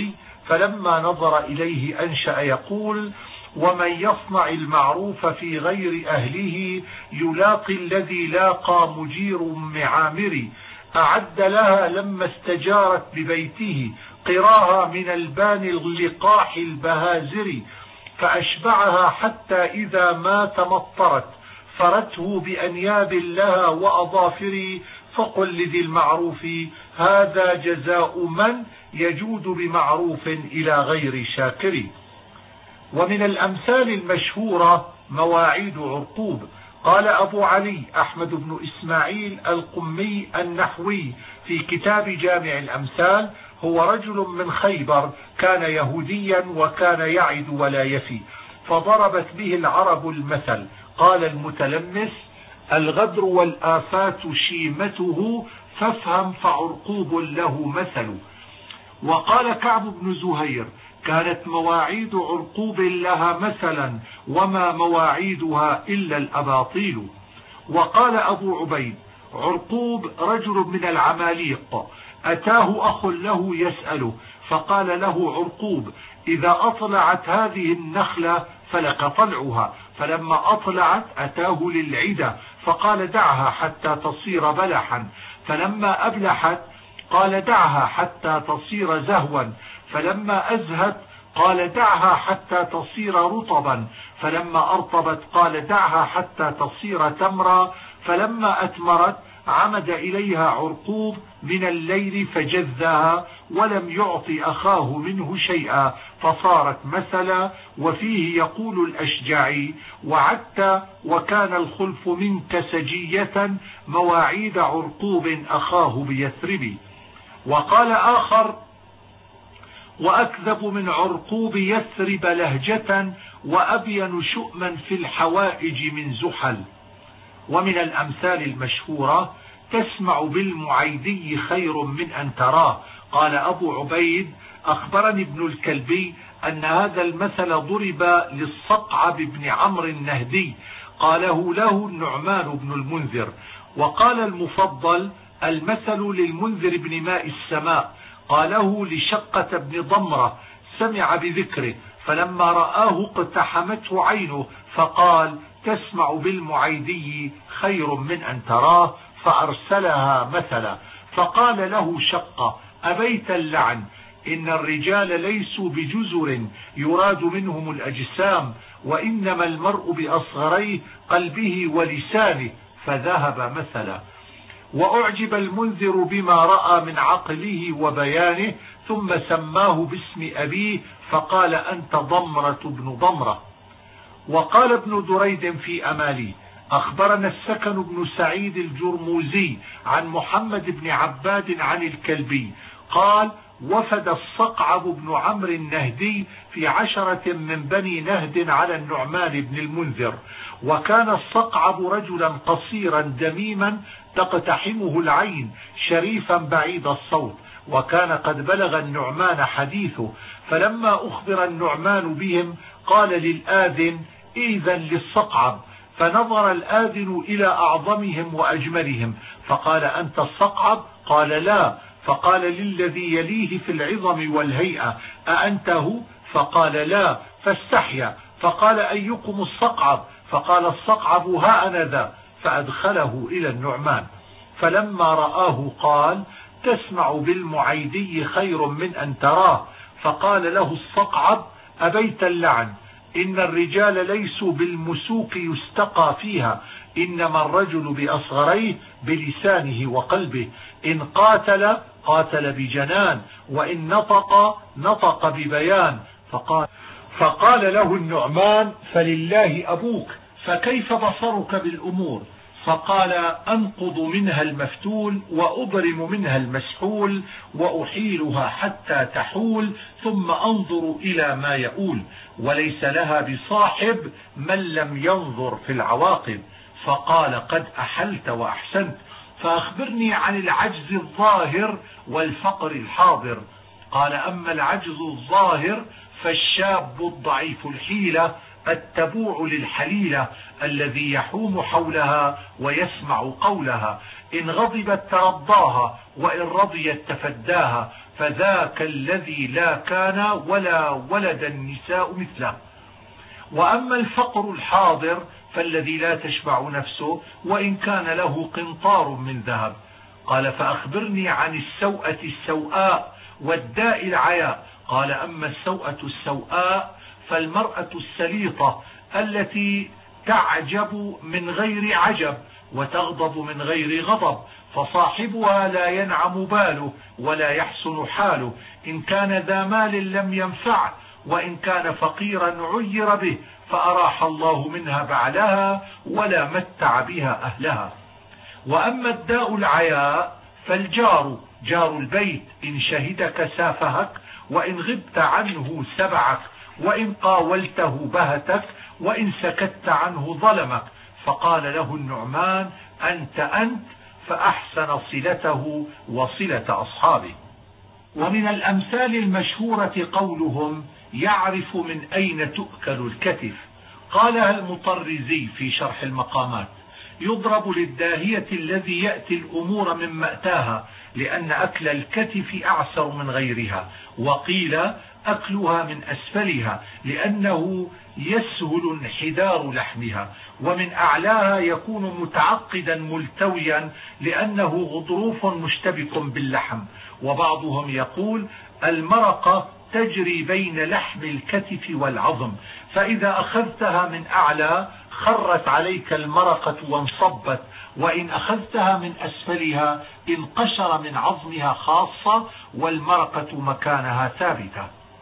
فلما نظر إليه أنشأ يقول: ومن يصنع المعروف في غير أهله يلاقي الذي لاقى مجير معامر، أعد لها لما استجارت ببيته قراها من البان اللقاح البهازر، فأشبعها حتى إذا ما تمطرت فرته بأنياب لها وأظافر، فقل لذي المعروف هذا جزاء من يجود بمعروف إلى غير شاكر. ومن الأمثال المشهورة مواعيد عرقوب. قال أبو علي أحمد بن إسماعيل القمي النحوي في كتاب جامع الأمثال: هو رجل من خيبر كان يهوديا وكان يعد ولا يفي، فضربت به العرب المثل. قال المتلمس: الغدر والآفات شيمته، فافهم فعرقوب له مثل. وقال كعب بن زهير: كانت مواعيد عرقوب لها مثلا، وما مواعيدها إلا الأباطيل. وقال أبو عبيد: عرقوب رجل من العماليق، أتاه أخ له يسأله، فقال له عرقوب: إذا أطلعت هذه النخلة فلك طلعها، فلما أطلعت أتاه للعدة فقال: دعها حتى تصير بلحا، فلما أبلحت قال: دعها حتى تصير زهوا، فلما أزهت قال: دعها حتى تصير رطبا، فلما أرطبت قال: دعها حتى تصير تمرا، فلما أتمرت عمد إليها عرقوب من الليل فجذها، ولم يعطي أخاه منه شيئا، فصارت مثلا. وفيه يقول الأشجعي: وعدت وكان الخلف منك سجية، مواعيد عرقوب أخاه بيثرب. وقال آخر: وأكذب من عرقوب يثرب لهجة، وأبين شؤما في الحوائج من زحل. ومن الأمثال المشهورة: تسمع بالمعيدي خير من أن تراه. قال أبو عبيد: أخبرني ابن الكلبي أن هذا المثل ضرب للصقعب بن عمرو النهدي، قاله له النعمان بن المنذر. وقال المفضل: المثل للمنذر بن ماء السماء، قاله لشقة بن ضمرة، سمع بذكره فلما رآه اقتحمته عينه، فقال: تسمع بالمعيدي خير من أن تراه، فأرسلها مثلا. فقال له شقة: أبيت اللعن، إن الرجال ليسوا بجزر يراد منهم الأجسام، وإنما المرء بأصغريه قلبه ولسانه، فذهب مثلا. وأعجب المنذر بما رأى من عقله وبيانه، ثم سماه باسم أبيه فقال: أنت ضمرة بن ضمرة. وقال ابن دريد في أمالي: أخبرنا السكن بن سعيد الجرموزي عن محمد بن عباد عن الكلبي قال: وفد الصقعب بن عمرو النهدي في عشرة من بني نهد على النعمان بن المنذر، وكان الصقعب رجلا قصيرا دميما تقتحمه العين، شريفا بعيد الصوت، وكان قد بلغ النعمان حديثه. فلما أخبر النعمان بهم قال للآذن: إذن للصقعب. فنظر الآذن إلى أعظمهم وأجملهم فقال: أنت الصقعب؟ قال: لا. فقال للذي يليه في العظم والهيئة: أأنته؟ فقال: لا. فاستحيا فقال: أيكم الصقعب؟ فقال الصقعب: ها أنا ذا. فأدخله إلى النعمان، فلما رآه قال: تسمع بالمعيدي خير من أن تراه. فقال له الصقعب: أبيت اللعن، إن الرجال ليسوا بالمسوق يستقى فيها، إنما الرجل بأصغريه بلسانه وقلبه، إن قاتل قاتل بجنان، وإن نطق نطق ببيان. فقال, فقال له النعمان: فلله أبوك، فكيف بصرك بالأمور؟ فقال: أنقض منها المفتول، وأبرم منها المسحول، وأحيلها حتى تحول، ثم أنظر إلى ما يؤول، وليس لها بصاحب من لم ينظر في العواقب. فقال: قد أحلت وأحسنت، فأخبرني عن العجز الظاهر والفقر الحاضر. قال: أما العجز الظاهر فالشاب الضعيف الحيلة التبوع للحليلة الذي يحوم حولها ويسمع قولها، إن غضبت ترضاها وإن رضيت تفداها، فذاك الذي لا كان ولا ولد النساء مثله. وأما الفقر الحاضر فالذي لا تشبع نفسه وإن كان له قنطار من ذهب. قال فأخبرني عن السوءة السوءاء والداء العياء. قال أما السوءة السوءاء فالمرأة السليطة التي تعجب من غير عجب وتغضب من غير غضب، فصاحبها لا ينعم باله ولا يحسن حاله، إن كان ذا مال لم ينفع، وإن كان فقيرا عير به، فأراح الله منها بعلها ولا متع بها أهلها. وأما الداء العياء فالجار جار البيت، إن شهدك سافهك، وإن غبت عنه سبعك، وإن قاولته بهتك، وإن سكت عنه ظلمك. فقال له النعمان أنت أنت، فأحسن صلته وصلة أصحابه. ومن الأمثال المشهورة قولهم يعرف من أين تؤكل الكتف. قالها المطرزي في شرح المقامات: يضرب للداهية الذي يأتي الأمور من مأتاها، لأن أكل الكتف أعسر من غيرها. وقيل أكلها من أسفلها لأنه يسهل انحدار لحمها، ومن أعلاها يكون متعقدا ملتويا لأنه غضروف مشتبك باللحم. وبعضهم يقول المرقة تجري بين لحم الكتف والعظم، فإذا أخذتها من أعلى خرت عليك المرقة وانصبت، وإن أخذتها من أسفلها انقشر من عظمها خاصة والمرقة مكانها ثابتة.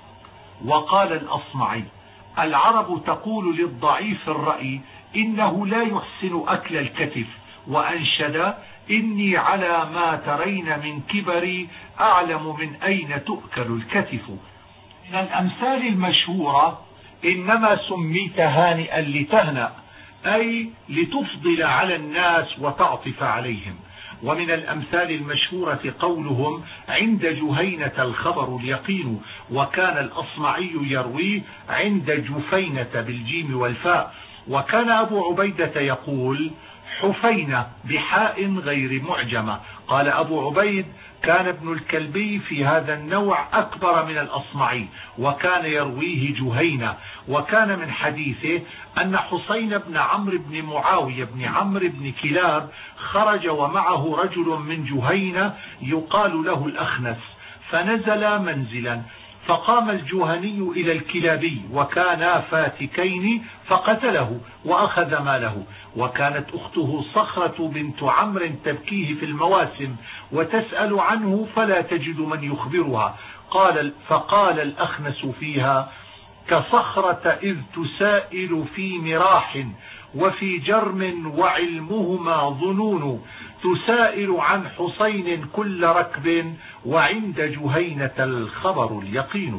وقال الأصمعي: العرب تقول للضعيف الرأي إنه لا يحسن أكل الكتف، وأنشد: إني على ما ترين من كبري أعلم من أين تؤكل الكتف. من الأمثال المشهورة: إنما سميت هانئا لتهنأ، أي لتفضل على الناس وتعطف عليهم. ومن الأمثال المشهورة قولهم عند جهينة الخبر اليقين، وكان الأصمعي يرويه عند جفينة بالجيم والفاء. وكان أبو عبيدة يقول حفينة بحاء غير معجمة. قال أبو عبيد: كان ابن الكلبي في هذا النوع أكبر من الأصمعي، وكان يرويه جهينة. وكان من حديثه أن حسين بن عمرو بن معاوية بن عمرو بن كلاب خرج ومعه رجل من جهينة يقال له الأخنس، فنزل منزلا، فقام الجهني إلى الكلابي وكانا فاتكين فقتله وأخذ ماله. وكانت أخته صخرة بنت عمرو تبكيه في المواسم وتسأل عنه فلا تجد من يخبرها. قال فقال الأخنس فيها: كصخرة إذ تسائل في مراح وفي جرم وعلمهما ظنون، تسائل عن حسين كل ركب وعند جهينة الخبر اليقين.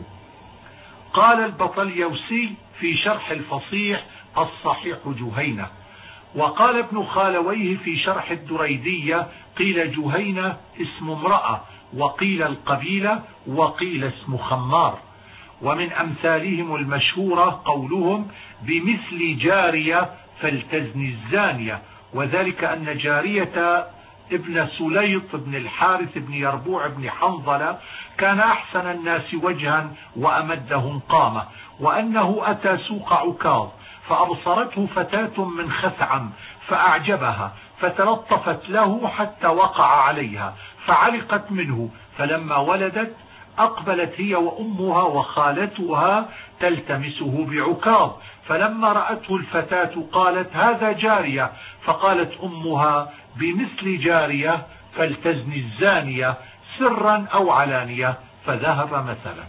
قال البطليوسي في شرح الفصيح: الصحيح جهينة. وقال ابن خالويه في شرح الدريدية: قيل جهينة اسم امرأة، وقيل القبيلة، وقيل اسم خمار. ومن أمثالهم المشهورة قولهم بمثل جارية فلتزني الزانية، وذلك أن جارية ابن سليط بن الحارث بن يربوع بن حنظلة كان أحسن الناس وجها وأمدهم قامة، وأنه أتى سوق عكاظ فأبصرته فتاة من خثعم فأعجبها، فتلطفت له حتى وقع عليها فعلقت منه، فلما ولدت أقبلت هي وأمها وخالتها تلتمسه بعكاظ، فلما رأته الفتاة قالت: هذا جارية. فقالت أمها: بمثل جارية فلتزني الزانية سرا أو علانية، فذهب مثلا.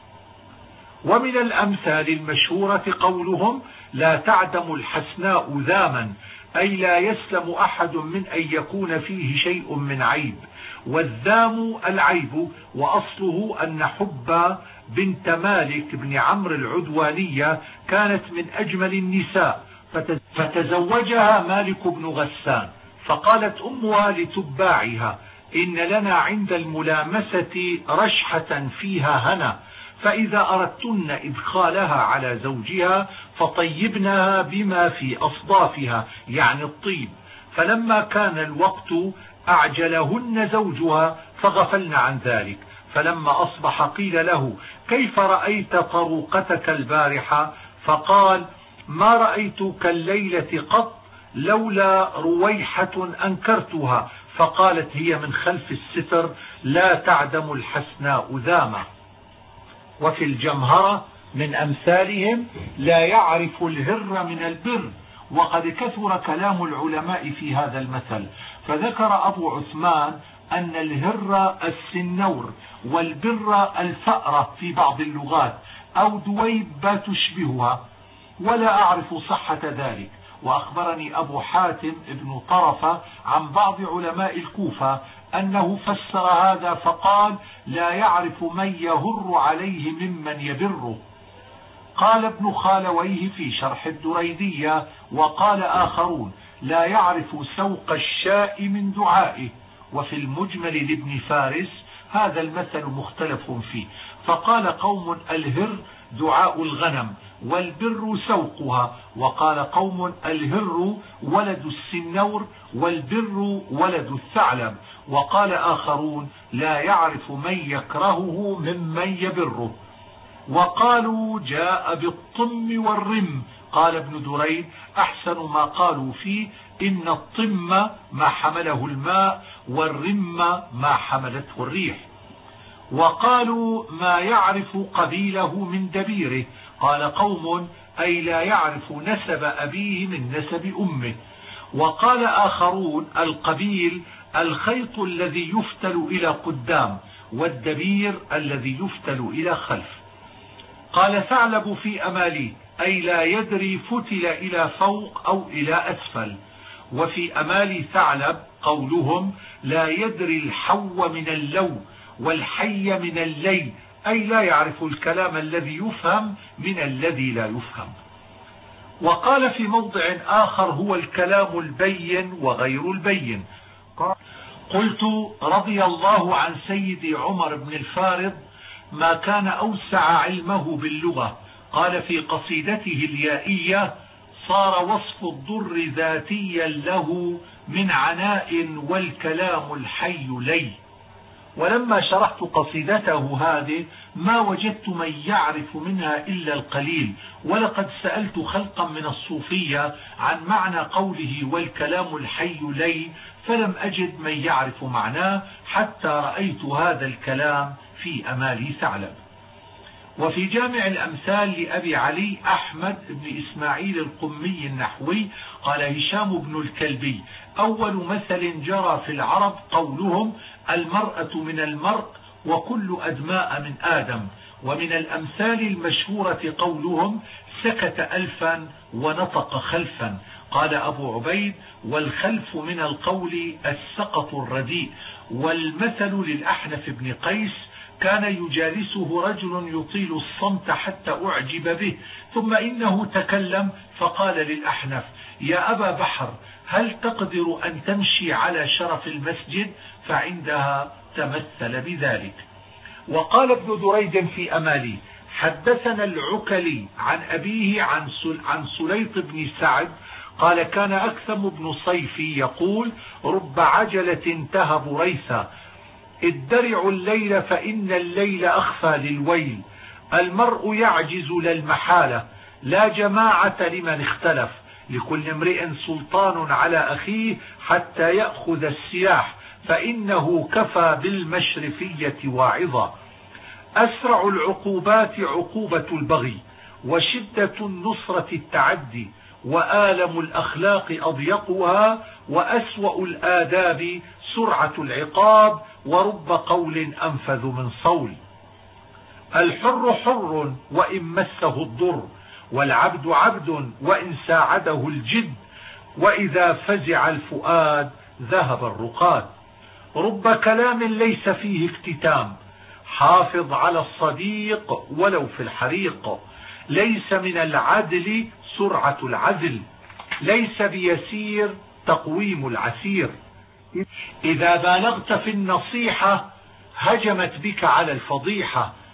ومن الأمثال المشهورة قولهم: لا تعدم الحسناء ذاما، أي لا يسلم أحد من أن يكون فيه شيء من عيب. والذام العيب، وأصله أن حب بنت مالك بن عمرو العدوانية كانت من أجمل النساء، فتزوجها مالك بن غسان، فقالت أمها لتباعها: إن لنا عند الملامسة رشحة فيها هنا، فإذا أردتن إدخالها على زوجها فطيبنها بما في أصدافها يعني الطيب. فلما كان الوقت أعجلهن زوجها فغفلن عن ذلك. فلما أصبح قيل له كيف رأيت طروقتك البارحة؟ فقال ما رأيت كالليلة قط لولا رويحة أنكرتها. فقالت هي من خلف الستر لا تعدم الحسناء ذامة. وفي الجمهرة من أمثالهم لا يعرف الهر من البر. وقد كثر كلام العلماء في هذا المثل. فذكر أبو عثمان أن الهر السنور والبر الفأرة في بعض اللغات أو دويبة تشبهها، ولا أعرف صحة ذلك. وأخبرني أبو حاتم ابن طرفة عن بعض علماء الكوفة أنه فسر هذا فقال لا يعرف من يهر عليه ممن يبره. قال ابن خالويه في شرح الدريدية وقال آخرون لا يعرف سوق الشاء من دعائه. وفي المجمل لابن فارس هذا المثل مختلف فيه، فقال قوم الهر دعاء الغنم والبر سوقها، وقال قوم الهر ولد السنور والبر ولد الثعلب، وقال آخرون لا يعرف من يكرهه ممن يبره. وقالوا جاء بالطم والرم. قال ابن دريد أحسن ما قالوا فيه إن الطم ما حمله الماء والرم ما حملته الريح. وقالوا ما يعرف قبيله من دبيره. قال قوم أي لا يعرف نسب أبيه من نسب أمه. وقال آخرون القبيل الخيط الذي يفتل إلى قدام، والدبير الذي يفتل إلى خلف. قال ثعلب في أمالي أي لا يدري فتل إلى فوق أو إلى أسفل. وفي أمالي ثعلب قولهم لا يدري الحو من اللو والحي من اللي، أي لا يعرف الكلام الذي يفهم من الذي لا يفهم. وقال في موضع آخر هو الكلام البين وغير البين. قلت رضي الله عن سيدي عمر بن الفارض ما كان أوسع علمه باللغة. قال في قصيدته اليائية صار وصف الضر ذاتيا له من عناء والكلام الحي لي. ولما شرحت قصيدته هذه ما وجدت من يعرف منها إلا القليل، ولقد سألت خلقا من الصوفية عن معنى قوله والكلام الحي لي فلم أجد من يعرف معناه حتى رأيت هذا الكلام في أمالي ثعلب. وفي جامع الأمثال لأبي علي أحمد بن إسماعيل القمي النحوي قال هشام بن الكلبي أول مثل جرى في العرب قولهم المرأة من المرء وكل أدماء من آدم. ومن الأمثال المشهورة قولهم سكت ألفا ونطق خلفا. قال أبو عبيد والخلف من القول السقط الرديء. والمثل للأحنف بن قيس كان يجالسه رجل يطيل الصمت حتى أعجب به، ثم إنه تكلم فقال للأحنف يا أبا بحر هل تقدر أن تمشي على شرف المسجد؟ فعندها تمثل بذلك. وقال ابن دريد في أمالي حدثنا العكلي عن أبيه عن عن سليط بن سعد قال كان أكثم بن صيفي يقول رب عجلة تهب ريثا ادرعوا الليل فإن الليل أخفى للويل. المرء يعجز للمحالة لا جماعة لمن اختلف، لكل امرئ سلطان على أخيه حتى يأخذ السلاح فإنه كفى بالمشرفية واعظا. أسرع العقوبات عقوبة البغي، وشدة النصرة التعدي، وآلم الأخلاق أضيقها، وأسوأ الآداب سرعة العقاب، ورب قول أنفذ من صول. الحر حر وإن مسه الضر، والعبد عبد وإن ساعده الجد، وإذا فزع الفؤاد ذهب الرقاد. رب كلام ليس فيه اكتتام، حافظ على الصديق ولو في الحريق. ليس من العدل سرعة العزل، ليس بيسير تقويم العسير. إذا بالغت في النصيحة هجمت بك على الفضيحة،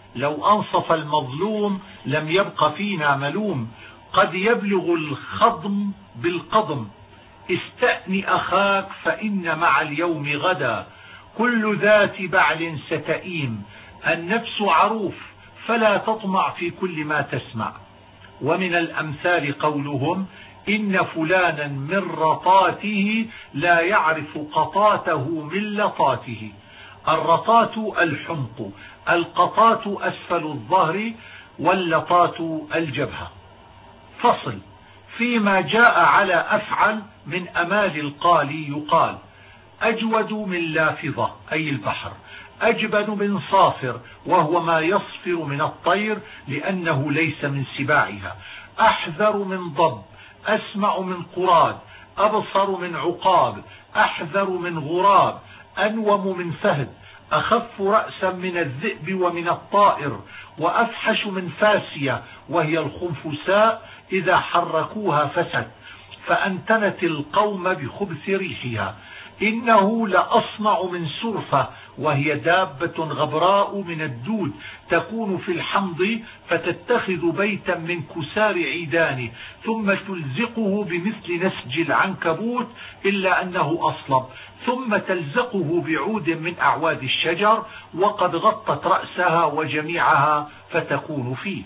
لو أنصف المظلوم لم يبق فينا ملوم. قد يبلغ الخضم بالقضم، استأن أخاك فإن مع اليوم غدا. كل ذات بعل ستئيم، النفس عروف فلا تطمع في كل ما تسمع. ومن الأمثال قولهم إن فلانا من رطاته لا يعرف قطاته من لطاته. الرطات الحمق، القطات أسفل الظهر، واللطات الجبهة. فصل. فيما جاء على أفعل من أمال القالي يقال: أجود من لافظة أي البحر، أجبن من صافر وهو ما يصفر من الطير لأنه ليس من سباعها، أحذر من ضب، أسمع من قراد، أبصر من عقاب، أحذر من غراب، أنوم من فهد، أخف رأسا من الذئب ومن الطائر، وأفحش من فاسية وهي الخنفساء إذا حركوها فسد، فأنتنت القوم بخبث ريحها. إنه لأصنع من سرفة وهي دابة غبراء من الدود تكون في الحمض، فتتخذ بيتا من كسار عيدانه ثم تلزقه بمثل نسج العنكبوت إلا أنه أصلب، ثم تلزقه بعود من أعواد الشجر وقد غطت رأسها وجميعها فتكون فيه.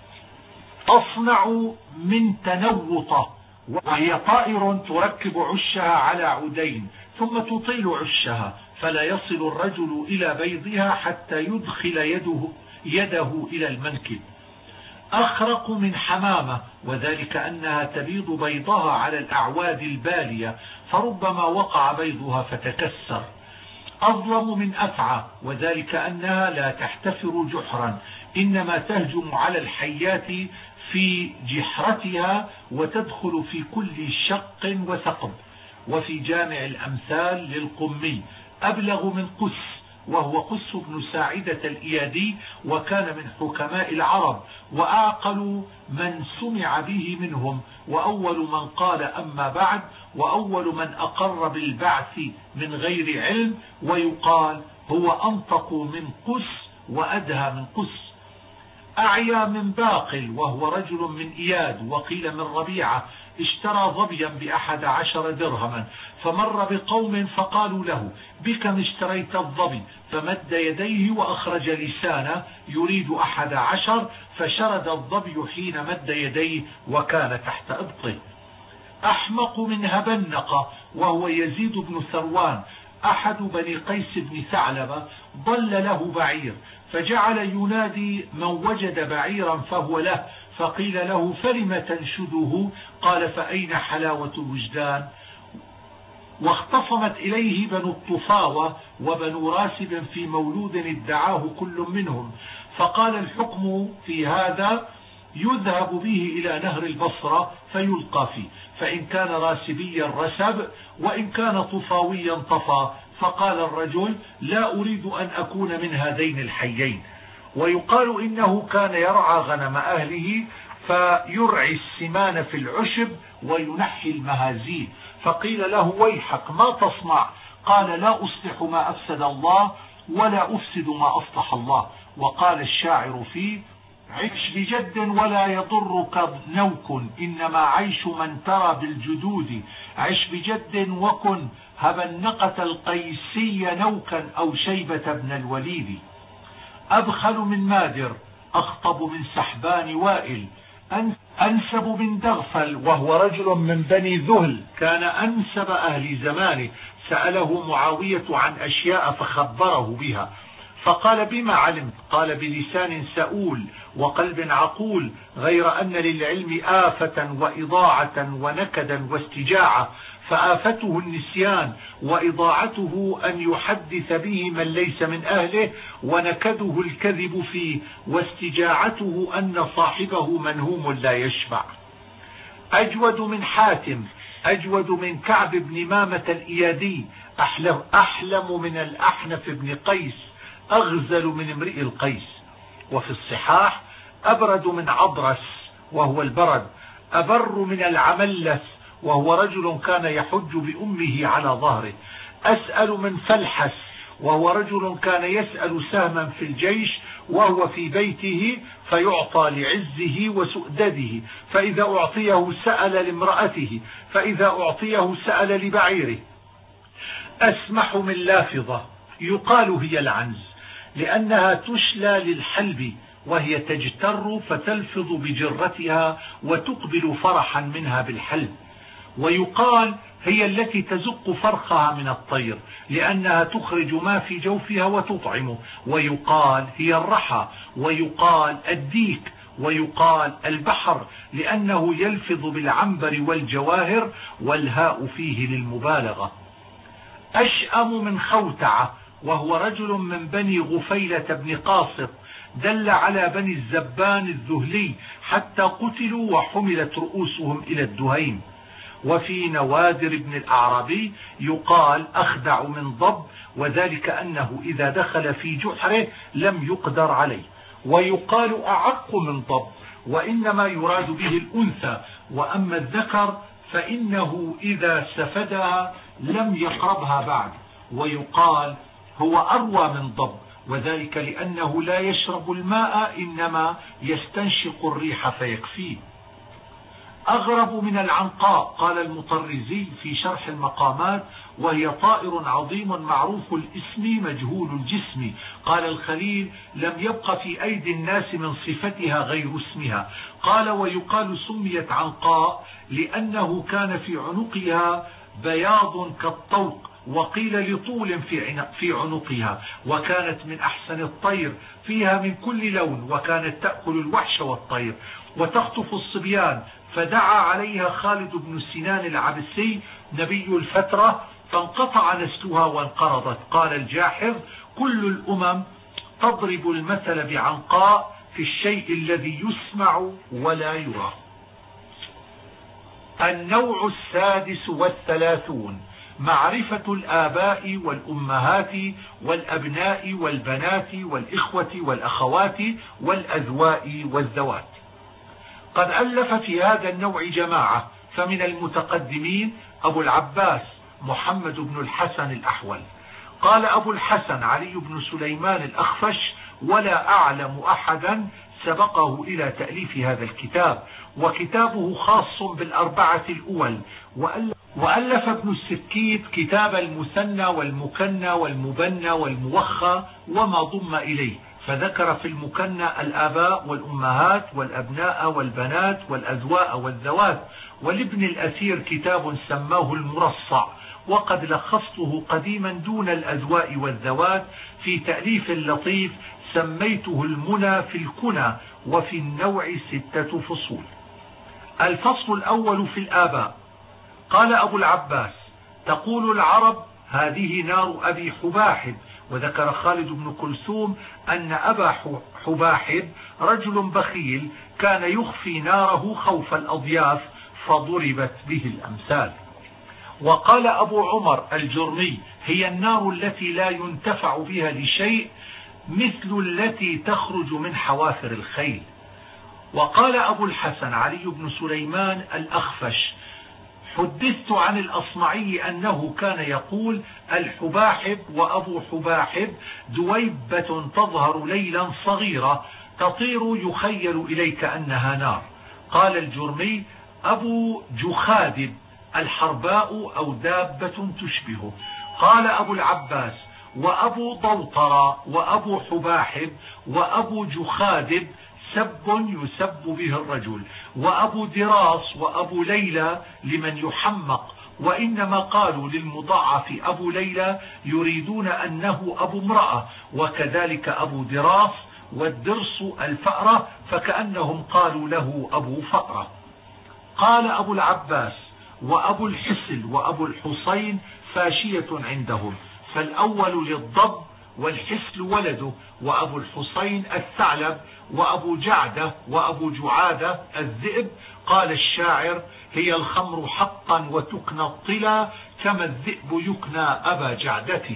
أصنع من تنوطة وهي طائر تركب عشها على عودين ثم تطيل عشها فلا يصل الرجل إلى بيضها حتى يدخل يده, يده إلى المنكب. أخرق من حمامة وذلك أنها تبيض بيضها على الأعواد البالية فربما وقع بيضها فتكسر. أظلم من أفعى وذلك أنها لا تحتفر جحرا إنما تهجم على الحيات في جحرتها وتدخل في كل شق وثقب. وفي جامع الأمثال للقمي: أبلغ من قس وهو قس بن ساعدة الإيادي وكان من حكماء العرب وأعقل من سمع به منهم، وأول من قال أما بعد، وأول من أقر بالبعث من غير علم، ويقال هو أنطق من قس وأدهى من قس. أعيا من باقل وهو رجل من إياد وقيل من ربيعة، اشترى ظبيا بأحد عشر درهما، فمر بقوم فقالوا له: بكم اشتريت الظبي؟ فمد يديه وأخرج لسانه يريد أحد عشر، فشرد الظبي حين مد يديه وكان تحت إبطه. أحمق من هبنقة وهو يزيد بن ثروان أحد بني قيس بن ثعلبة، ضل له بعير فجعل ينادي من وجد بعيرا فهو له، فقيل له: فلم تنشده؟ قال: فأين حلاوة الوجدان؟ واختصمت إليه بنو الطفاوة وبنو راسب في مولود ادعاه كل منهم، فقال: الحكم في هذا يذهب به إلى نهر البصرة فيلقى فيه، فإن كان راسبيا رسب وإن كان طفاويا طفى. فقال الرجل: لا أريد أن أكون من هذين الحيين. ويقال إنه كان يرعى غنم أهله فيرعي السمان في العشب وينحي المهازيل، فقيل له: ويحك ما تصنع؟ قال: لا أصلح ما أفسد الله ولا أفسد ما أصلح الله. وقال الشاعر فيه: عش بجد ولا يضرك نوك، إنما عيش من ترى بالجدود. عش بجد وكن هبنقة القيسي نوكا أو شيبة بن الوليد. أبخل من مادر، أخطب من سحبان وائل، أنسب من دغفل وهو رجل من بني ذهل كان أنسب أهل زمانه. سأله معاوية عن أشياء فخبره بها، فقال: بما علمت؟ قال: بلسان سؤول وقلب عقول، غير أن للعلم آفة وإضاعة ونكدا واستجاعة، فآفته النسيان وإضاعته أن يحدث به من ليس من أهله، ونكده الكذب فيه، واستجاعته أن صاحبه منهوم لا يشبع. أجود من حاتم، أجود من كعب بن مامة الإيادي، أحلم, أحلم من الأحنف بن قيس، أغزل من امرئ القيس. وفي الصحاح: أبرد من عبرس وهو البرد، أبر من العملس وهو رجل كان يحج بأمه على ظهره، أسأل من فلحس وهو رجل كان يسأل سهما في الجيش وهو في بيته فيعطى لعزه وسؤدده، فإذا أعطيه سأل لامرأته، فإذا أعطيه سأل لبعيره. أسمح من لافظة يقال هي العنز، لأنها تشلى للحلب وهي تجتر فتلفظ بجرتها وتقبل فرحا منها بالحلب. ويقال هي التي تزق فرخها من الطير لأنها تخرج ما في جوفها وتطعمه. ويقال هي الرحى، ويقال الديك، ويقال البحر لأنه يلفظ بالعنبر والجواهر والهاء فيه للمبالغة. أشأم من خوتعة، وهو رجل من بني غفيلة بن قاصط، دل على بني الزبان الذهلي حتى قتلوا وحملت رؤوسهم إلى الدهيم. وفي نوادر بن الأعرابي يقال أخدع من ضب، وذلك أنه إذا دخل في جحره لم يقدر عليه. ويقال أعق من ضب، وإنما يراد به الأنثى، وأما الذكر فإنه إذا سفدها لم يقربها بعد. ويقال هو أروى من ضب، وذلك لأنه لا يشرب الماء إنما يستنشق الريح فيكفيه. أغرب من العنقاء، قال المطرزي في شرح المقامات، وهي طائر عظيم معروف الاسم مجهول الجسم. قال الخليل لم يبق في أيدي الناس من صفتها غير اسمها. قال ويقال سميت عنقاء لأنه كان في عنقها بياض كالطوق، وقيل لطول في عنقها، وكانت من أحسن الطير، فيها من كل لون، وكانت تأكل الوحش والطير وتخطف الصبيان. فدعا عليها خالد بن سنان العبسي نبي الفترة فانقطع نسلها وانقرضت. قال الجاحظ كل الأمم تضرب المثل بعنقاء في الشيء الذي يسمع ولا يرى. النوع السادس والثلاثون، معرفة الآباء والأمهات والأبناء والبنات والإخوة والأخوات والأذواء والذوات. قد ألف في هذا النوع جماعة، فمن المتقدمين أبو العباس محمد بن الحسن الأحول. قال أبو الحسن علي بن سليمان الأخفش: ولا أعلم أحدا سبقه إلى تأليف هذا الكتاب، وكتابه خاص بالأربعة الأول. وألف ابن السكيت كتاب المثنى والمكنى والمبنى والموخى وما ضم إليه، فذكر في المكنى الآباء والأمهات والأبناء والبنات والأذواء والذوات. ولابن الأثير كتاب سماه المرصع، وقد لخصته قديما دون الأذواء والذوات في تأليف لطيف سميته المنى في الكنى، وفي النوع ستة فصول. الفصل الأول في الآباء. قال أبو العباس: تقول العرب هذه نار أبي حباحب. وذكر خالد بن كلثوم أن أبا حباحب رجل بخيل كان يخفي ناره خوف الأضياف فضربت به الأمثال. وقال أبو عمر الجرمي: هي النار التي لا ينتفع بها لشيء مثل التي تخرج من حوافر الخيل. وقال أبو الحسن علي بن سليمان الأخفش: حدثت عن الأصمعي أنه كان يقول: الحباحب وأبو حباحب دويبة تظهر ليلا صغيرة تطير يخيل إليك أنها نار. قال الجرمي: أبو جخادب الحرباء أو دابة تشبهه. قال أبو العباس: وأبو ضوطر وأبو حباحب وأبو جخادب سب يسب به الرجل، وأبو دراس وأبو ليلى لمن يحمق، وإنما قالوا للمضاعف أبو ليلى يريدون أنه أبو امرأة، وكذلك أبو دراس، والدرس الفأرة فكأنهم قالوا له أبو فأرة. قال أبو العباس: وأبو الحسل وأبو الحصين فاشية عندهم، فالأول للضب والحسل ولده، وأبو الحصين الثعلب، وأبو جعدة وأبو جعادة الذئب. قال الشاعر: هي الخمر حقا وتكنى الطلا كما الذئب يكنى أبا جعدتي.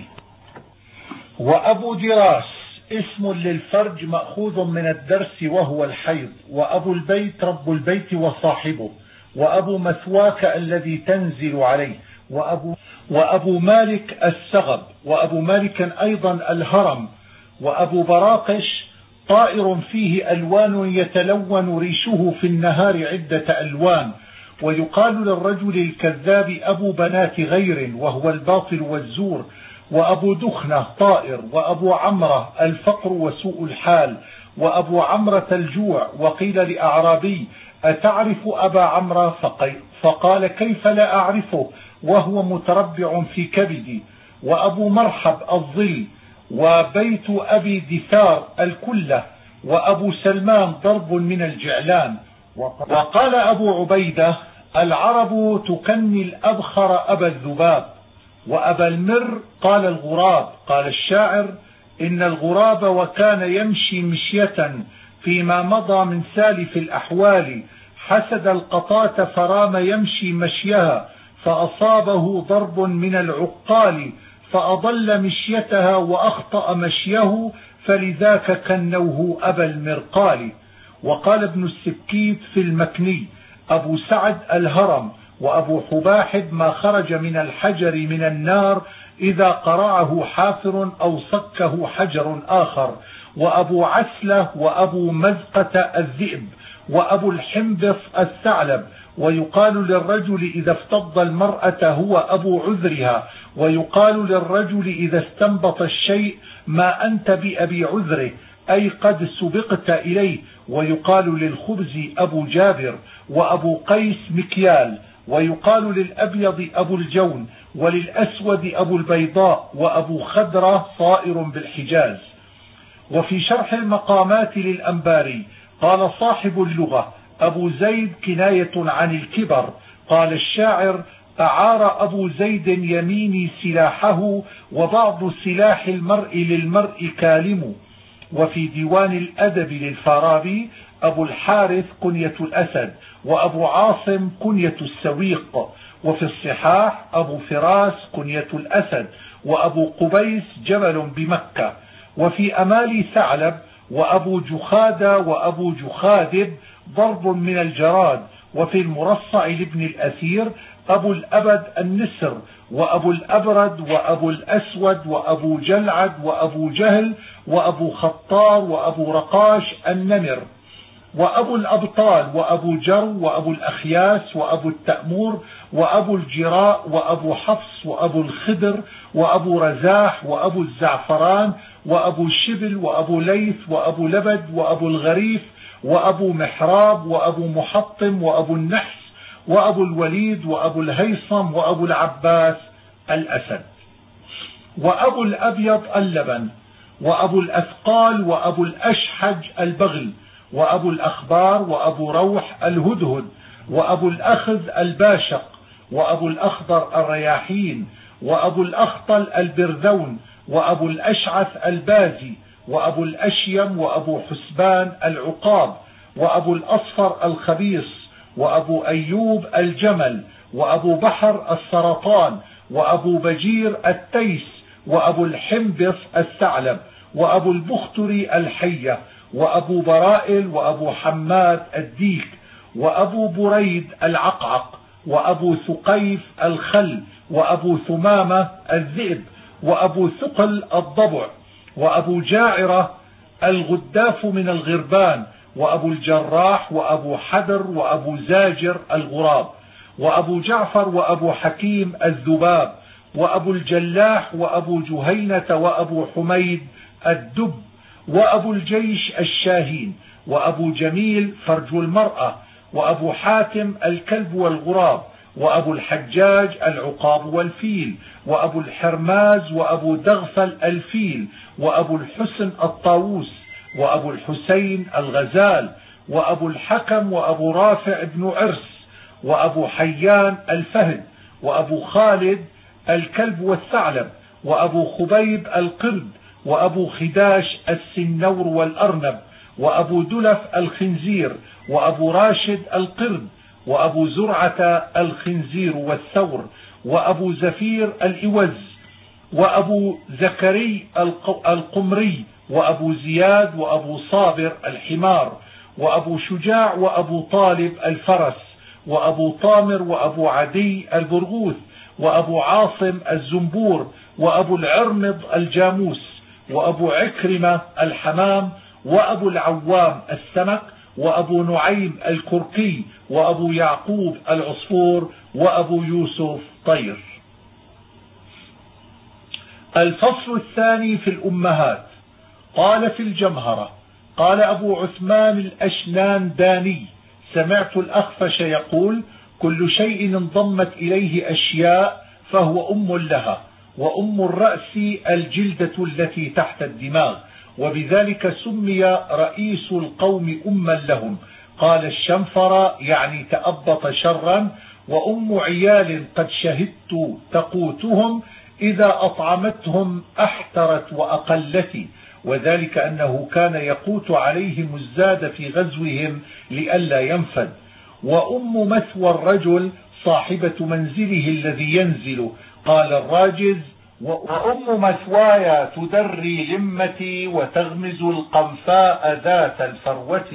وأبو دراس اسم للفرج مأخوذ من الدرس وهو الحيض. وأبو البيت رب البيت وصاحبه. وأبو مثواك الذي تنزل عليه.
وأبو, وأبو مالك السغب، وأبو مالك أيضا الهرم، وأبو براقش طائر فيه ألوان يتلون ريشه في النهار عدة ألوان. ويقال للرجل الكذاب أبو بنات غير وهو الباطل والزور. وأبو دخنة طائر، وأبو عمرة الفقر وسوء الحال، وأبو عمرة الجوع. وقيل لأعرابي أتعرف أبا عمرة؟ فقال كيف لا أعرفه وهو متربع في كبدي. وأبو مرحب الظل، وبيت أبي دثار الكلة، وأبو سلمان ضرب من الجعلان. وقال أبو عبيدة العرب تكني الأبخر أبا الذباب. وأبا المر قال الغراب. قال الشاعر إن الغراب وكان يمشي مشية فيما مضى من سالف الأحوال، حسد القطاة فرام يمشي مشيها، فأصابه ضرب من العقال، فأضل مشيتها وأخطأ مشيه، فلذاك كنوه أبا المرقال. وقال ابن السكيت في المكني أبو سعد الهرم. وأبو حباحب ما خرج من الحجر من النار إذا قرعه حافر أو صكه حجر آخر. وأبو عسلة وأبو مزقة الذئب، وأبو الحنبص الثعلب. ويقال للرجل إذا افتض المرأة هو أبو عذرها. ويقال للرجل إذا استنبط الشيء ما أنت بأبي عذره، أي قد سبقت إليه. ويقال للخبز أبو جابر، وأبو قيس مكيال. ويقال للأبيض أبو الجون، وللأسود أبو البيضاء، وأبو خدرة طائر بالحجاز. وفي شرح المقامات للأنباري قال صاحب اللغة أبو زيد كناية عن الكبر. قال الشاعر أعار أبو زيد يميني سلاحه، وبعض سلاح المرء للمرء كالم. وفي ديوان الأدب للفارابي أبو الحارث كنية الأسد، وأبو عاصم كنية السويق. وفي الصحاح أبو فراس كنية الأسد، وأبو قبيس جبل بمكة. وفي أمالي ثعلب وأبو جخادة وأبو جخادب ضرب من الجراد. وفي المرصع لابن الأثير أبو الأبد النسر، وأبو الأبرد، وأبو الأسود، وأبو جلعد، وأبو جهل، وأبو خطار، وأبو رقاش النمر. وأبو الأبطال وأبو جر، وأبو الأخياس، وأبو التأمور، وأبو الجراء، وأبو حفص، وأبو الخدر، وأبو رزاح، وأبو الزعفران، وأبو الشبل، وأبو ليث، وأبو لبد، وأبو الغريف، وأبو محراب، وأبو محطم، وأبو النحس، وأبو الوليد، وأبو الهيصم، وأبو العباس الأسد. وأبو الأبيض اللبن، وأبو الأثقال، وأبو الأشحج البغل، وأبو الأخبار، وأبو روح الهدهد، وأبو الأخذ الباشق، وأبو الأخضر الرياحين، وأبو الأخطل البرذون، وأبو الأشعث البازي، وأبو الأشيم، وأبو حسبان العقاب، وأبو الأصفر الخبيص، وأبو أيوب الجمل، وأبو بحر السرطان، وأبو بجير التيس، وأبو الحنبص الثعلب، وأبو البختري الحية، وأبو برائل، وأبو حماد الديك، وأبو بريد العقعق، وأبو ثقيف الخل، وأبو ثمامة الذئب، وأبو ثقل الضبع، وأبو جاعرة الغداف من الغربان، وأبو الجراح، وأبو حدر، وأبو زاجر الغراب، وأبو جعفر، وأبو حكيم الذباب، وأبو الجلاح، وأبو جهينة، وأبو حميد الدب، وأبو الجيش الشاهين، وأبو جميل فرج المرأة، وأبو حاتم الكلب والغراب، وأبو الحجاج العقاب والفيل، وأبو الحرماز، وأبو دغفل الفيل، وأبو الحسن الطاووس، وأبو الحسين الغزال، وأبو الحكم، وأبو رافع بن عرس، وأبو حيان الفهد، وأبو خالد الكلب والثعلب، وأبو خبيب القرد، وأبو خداش السنور والأرنب، وأبو دلف الخنزير، وأبو راشد القرد، وأبو زرعة الخنزير والثور، وأبو زفير الإوز، وأبو زكري القمري، وأبو زياد، وأبو صابر الحمار، وأبو شجاع، وأبو طالب الفرس، وأبو طامر، وأبو عدي البرغوث،
وأبو عاصم الزنبور، وأبو العرمض الجاموس، وأبو عكرمة الحمام، وأبو العوام السمك، وأبو نعيم الكركي، وأبو يعقوب العصفور، وأبو يوسف طير. الفصل الثاني في الأمهات. قال في الجمهرة: قال أبو عثمان الأشنان داني: سمعت الأخفش يقول: كل شيء انضمت إليه أشياء فهو أم لها، وأم الرأس الجلدة التي تحت الدماغ، وبذلك سمي رئيس القوم أما لهم. قال الشنفر: يعني تأبط شرا. وأم عيال قد شهدت تقوتهم، إذا أطعمتهم أحترت وأقلت، وذلك أنه كان يقوت عليهم الزاد في غزوهم لئلا ينفد. وأم مثوى الرجل صاحبة منزله الذي ينزل. قال الراجز: وأم مثواي تدري لمتي، وتغمز القنفاء ذات الفروة.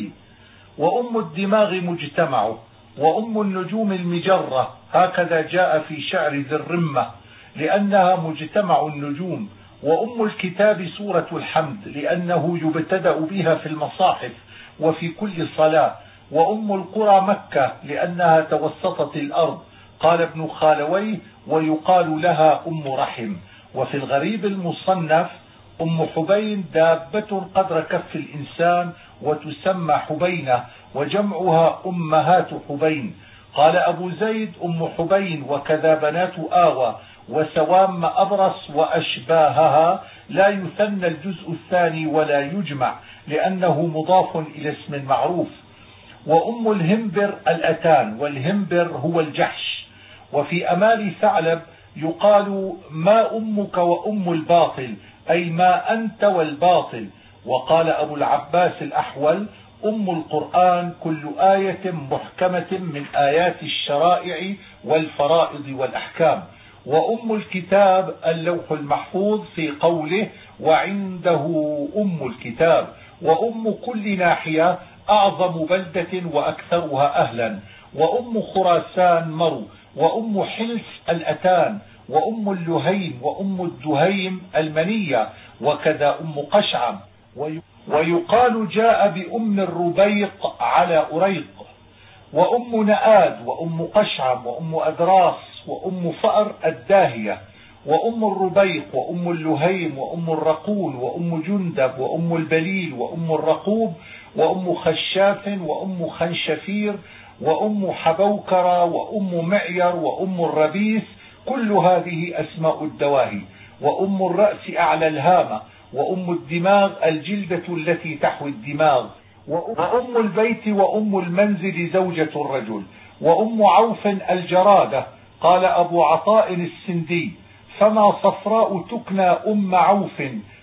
وأم الدماغ مجتمع، وأم النجوم المجرة، هكذا جاء في شعر ذي الرمة، لأنها مجتمع النجوم. وأم الكتاب سورة الحمد، لأنه يبتدأ بها في المصاحف وفي كل صلاة. وأم القرى مكة، لأنها توسطت الأرض. قال ابن خالويه: ويقال لها أم رحم. وفي الغريب المصنف: أم حبين دابة قدر كف الإنسان، وتسمى حبينة، وجمعها أمهات حبين. قال أبو زيد: أم حبين، وكذا بنات آوى، وسوام أبرص وأشباهها. لا يثنى الجزء الثاني ولا يجمع، لأنه مضاف إلى اسم معروف. وأم الهمبر الأتان، والهمبر هو الجحش. وفي أمال ثعلب يقال: ما أمك وأم الباطل، أي ما أنت والباطل. وقال أبو العباس الأحول: أم القرآن كل آية محكمة من آيات الشرائع والفرائض والأحكام. وأم الكتاب اللوح المحفوظ، في قوله: وعنده أم الكتاب. وأم كل ناحية، أعظم بلدة وأكثرها أهلا. وأم خراسان مرو. وأم حلس الأتان. وأم اللهيم وأم الدهيم المنية، وكذا أم قشعم. ويقال جاء بأم الربيق على أريق. وأم نآد، وأم قشعم، وأم أدراس، وأم فأر الداهية، وأم الربيق، وأم اللهيم، وأم الرقول، وأم جندب، وأم البليل، وأم الرقوب، وأم خشاف، وأم خنشفير، وأم حبوكرة، وأم معير، وأم الربيس. كل هذه أسماء الدواهي. وأم الرأس أعلى الهامة. وأم الدماغ الجلدة التي تحوي الدماغ. وأم البيت وأم المنزل زوجة الرجل. وأم عوف الجرادة. قال أبو عطاء السندي: فما صفراء تكنى أم عوف،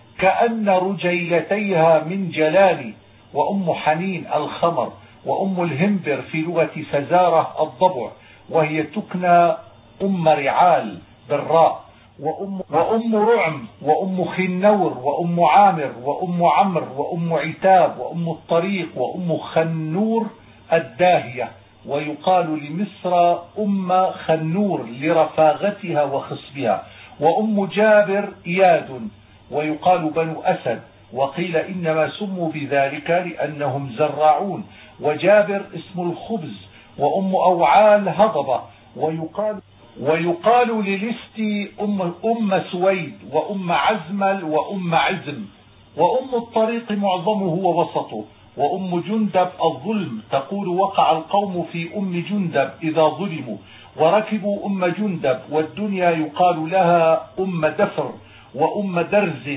كأن رجيلتيها من جلال. وأم حنين الخمر. وأم الهمبر في لغة فزارة الضبع، وهي تكنى أم رعال بالراء. وأم, وأم رعم، وأم خنور، وأم عامر، وأم عمر، وأم عتاب، وأم الطريق، وأم خنور الداهية. ويقال لمصر أم خنور لرفاغتها وخصبها. وأم جابر إياد. ويقال بنو أسد، وقيل إنما سموا بذلك لأنهم زراعون. وجابر اسم الخبز. وأم أوعال هضبة. ويقال ويقال للستي أم, أم سويد، وأم عزمل، وأم عزم. وأم الطريق معظمه ووسطه. وأم جندب الظلم، تقول: وقع القوم في أم جندب إذا ظلموا، وركبوا أم جندب. والدنيا يقال لها أم دفر، وأم درز.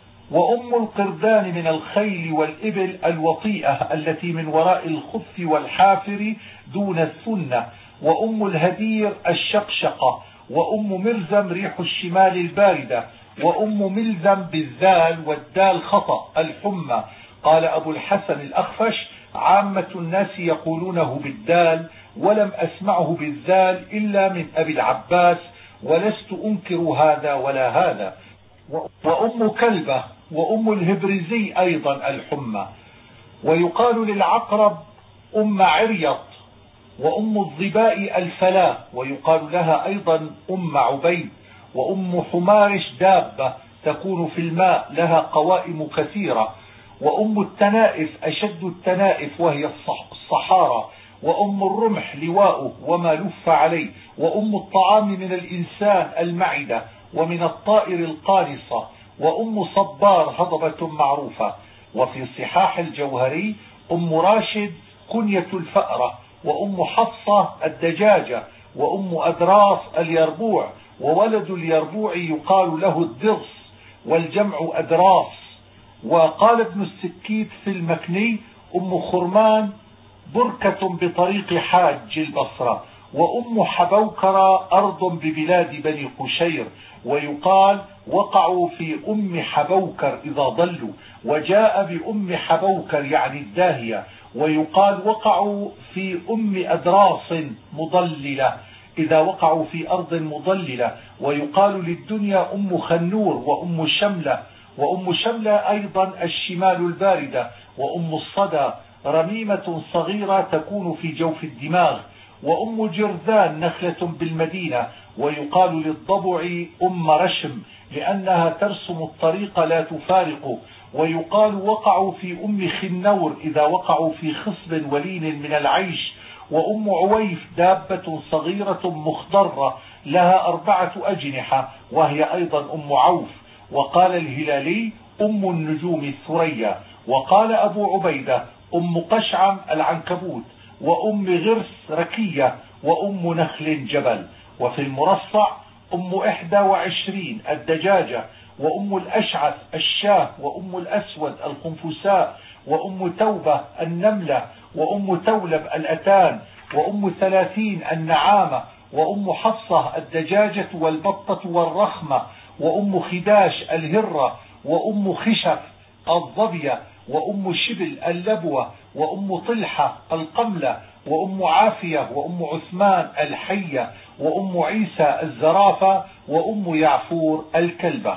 وأم القردان من الخيل والإبل الوطيئة التي من وراء الخف والحافر دون الثنة. وأم الهدير الشقشقة. وأم مرزم ريح الشمال الباردة. وأم ملزم بالذال والدال خطأ الحمى. قال أبو الحسن الأخفش: عامة الناس يقولونه بالدال، ولم أسمعه بالذال إلا من أبي العباس، ولست أنكر هذا ولا هذا. وأم كلبة. وأم الهبرزي أيضا الحمى. ويقال للعقرب أم عريط. وأم الظباء الفلاة ويقال لها أيضا أم عبيد. وأم حمارش دابة تكون في الماء لها قوائم كثيرة. وأم التنائف أشد التنائف وهي الصحارى. وأم الرمح لواؤه وما لف عليه. وأم الطعام من الإنسان المعدة، ومن الطائر القارصة. وأم صبار هضبة معروفة. وفي صحاح الجوهري أم راشد كنية الفأرة. وأم حفصة الدجاجة. وأم أدراس اليربوع، وولد اليربوع يقال له الدرس والجمع أدراس. وقال ابن السكيت في المكني أم خرمان بركة بطريق حاج البصرة. وأم حبوكر أرض ببلاد بني قشير، ويقال وقعوا في أم حبوكر إذا ضلوا. وجاء بأم حبوكر يعني الداهية. ويقال وقعوا في أم أدراس مضللة إذا وقعوا في أرض مضللة. ويقال للدنيا أم خنور وأم شملة. وأم شملة أيضا الشمال الباردة. وأم الصدى رميمة صغيرة تكون في جوف الدماغ. وأم جرذان نخلة بالمدينة. ويقال للضبع أم رشم لأنها ترسم الطريق لا تفارقه. ويقال وقعوا في أم خنور إذا وقعوا في خصب ولين من العيش. وأم عويف دابة صغيرة مخضرة لها أربعة أجنحة وهي أيضا أم عوف. وقال الهلالي أم النجوم الثريا. وقال أبو عبيدة أم قشعم العنكبوت. وأم غرس ركية. وأم نخل جبل. وفي المرصع أم إحدى وعشرين الدجاجة. وأم الأشعث الشاه. وأم الأسود الخنفساء. وأم توبة النملة. وأم تولب الأتان. وأم ثلاثين النعامة. وأم حفصة الدجاجة والبطة والرخمة. وأم خداش الهرة. وأم خشف الظبية. وأم شبل اللبوة. وأم طلحة القملة. وأم عافية. وأم عثمان الحية. وأم عيسى الزرافة. وأم يعفور الكلبة.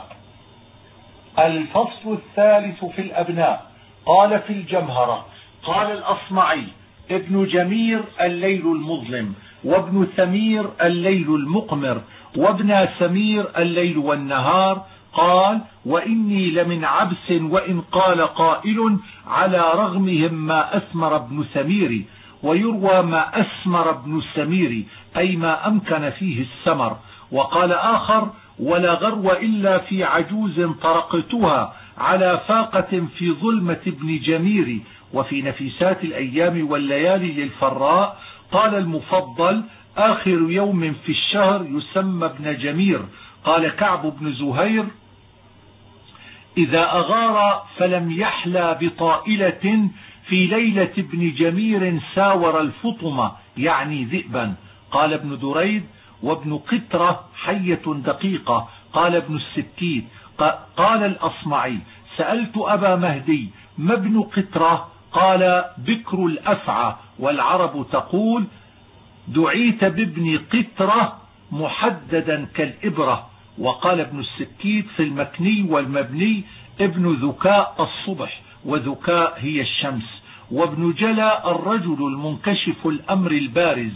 الفصل الثالث في الأبناء. قال في الجمهرة قال الأصمعي ابن جمير الليل المظلم، وابن ثمير الليل المقمر، وابن سمير الليل والنهار. قال وإني لمن عبس وإن قال قائل على رغمهم ما أثمر ابن سمير. ويروى ما أثمر ابن سمير أي ما أمكن فيه السمر. وقال آخر ولا غرو إلا في عجوز طرقتها على فاقة في ظلمة ابن جمير. وفي نفيسات الأيام والليالي للفراء قال المفضل آخر يوم في الشهر يسمى ابن جمير. قال كعب بن زهير إذا أغار فلم يحلى بطائلة في ليلة ابن جمير ساور الفطمة يعني ذئبا. قال ابن دريد وابن قطرة حية دقيقة. قال ابن السكيت قال الأصمعي سألت أبا مهدي ما ابن قطرة؟ قال بكر الأفعى، والعرب تقول دعيت بابن قطرة محددا كالإبرة. وقال ابن السكيت في المكني والمبني ابن ذكاء الصبح، وذكاء هي الشمس. وابن جلا الرجل المنكشف الأمر البارز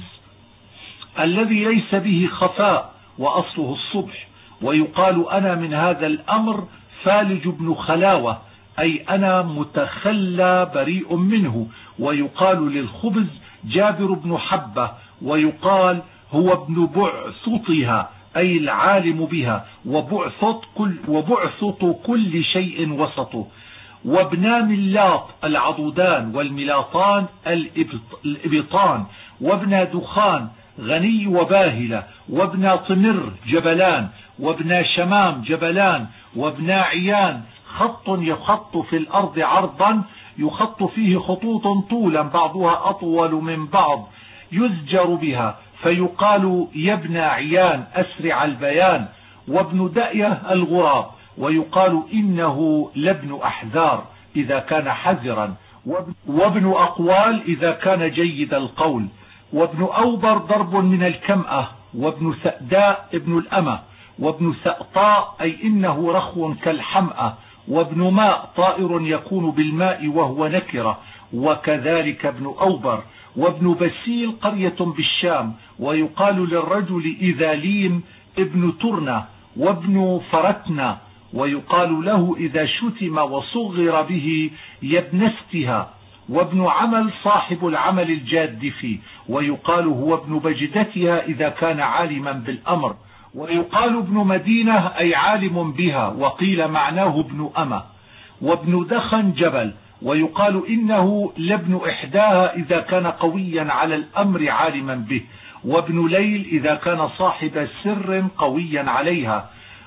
الذي ليس به خفاء وأصله الصبح. ويقال أنا من هذا الأمر فالج بن خلاوة أي أنا متخلى بريء منه. ويقال للخبز جابر بن حبة. ويقال هو ابن بعثطها أي العالم بها، وبعثط كل, وبعثط كل شيء وسطه. وابنا ملاط العضدان، والملاطان الإبطان. وابنا دخان غني وباهلة. وابنا طمر جبلان. وابنا شمام جبلان. وابنا عيان خط يخط في الأرض عرضا يخط فيه خطوط طولا بعضها أطول من بعض يزجر بها فيقال يا ابن عيان أسرع البيان. وابن دأية الغراب. ويقال إنه لابن أحذار إذا كان حذرا. وابن أقوال إذا كان جيد القول. وابن أوبر ضرب من الكمأة. وابن ثأداء ابن الأمة. وابن ثأطاء أي إنه رخو كالحمأة. وابن ماء طائر يكون بالماء وهو نكرة، وكذلك ابن أوبر. وابن بسيل قرية بالشام، ويقال للرجل إذا ليم ابن ترنة، وابن فرتنة، ويقال له إذا شتم وصغر به يبنستها، وابن عمل صاحب العمل الجاد فيه، ويقال هو ابن بجدتها إذا كان عالما بالأمر، ويقال ابن مدينة أي عالم بها، وقيل معناه ابن أمة، وابن دخن جبل، ويقال إنه لابن إحداها إذا كان قويا على الأمر عالما به، وابن ليل إذا كان صاحب سر قويا عليها،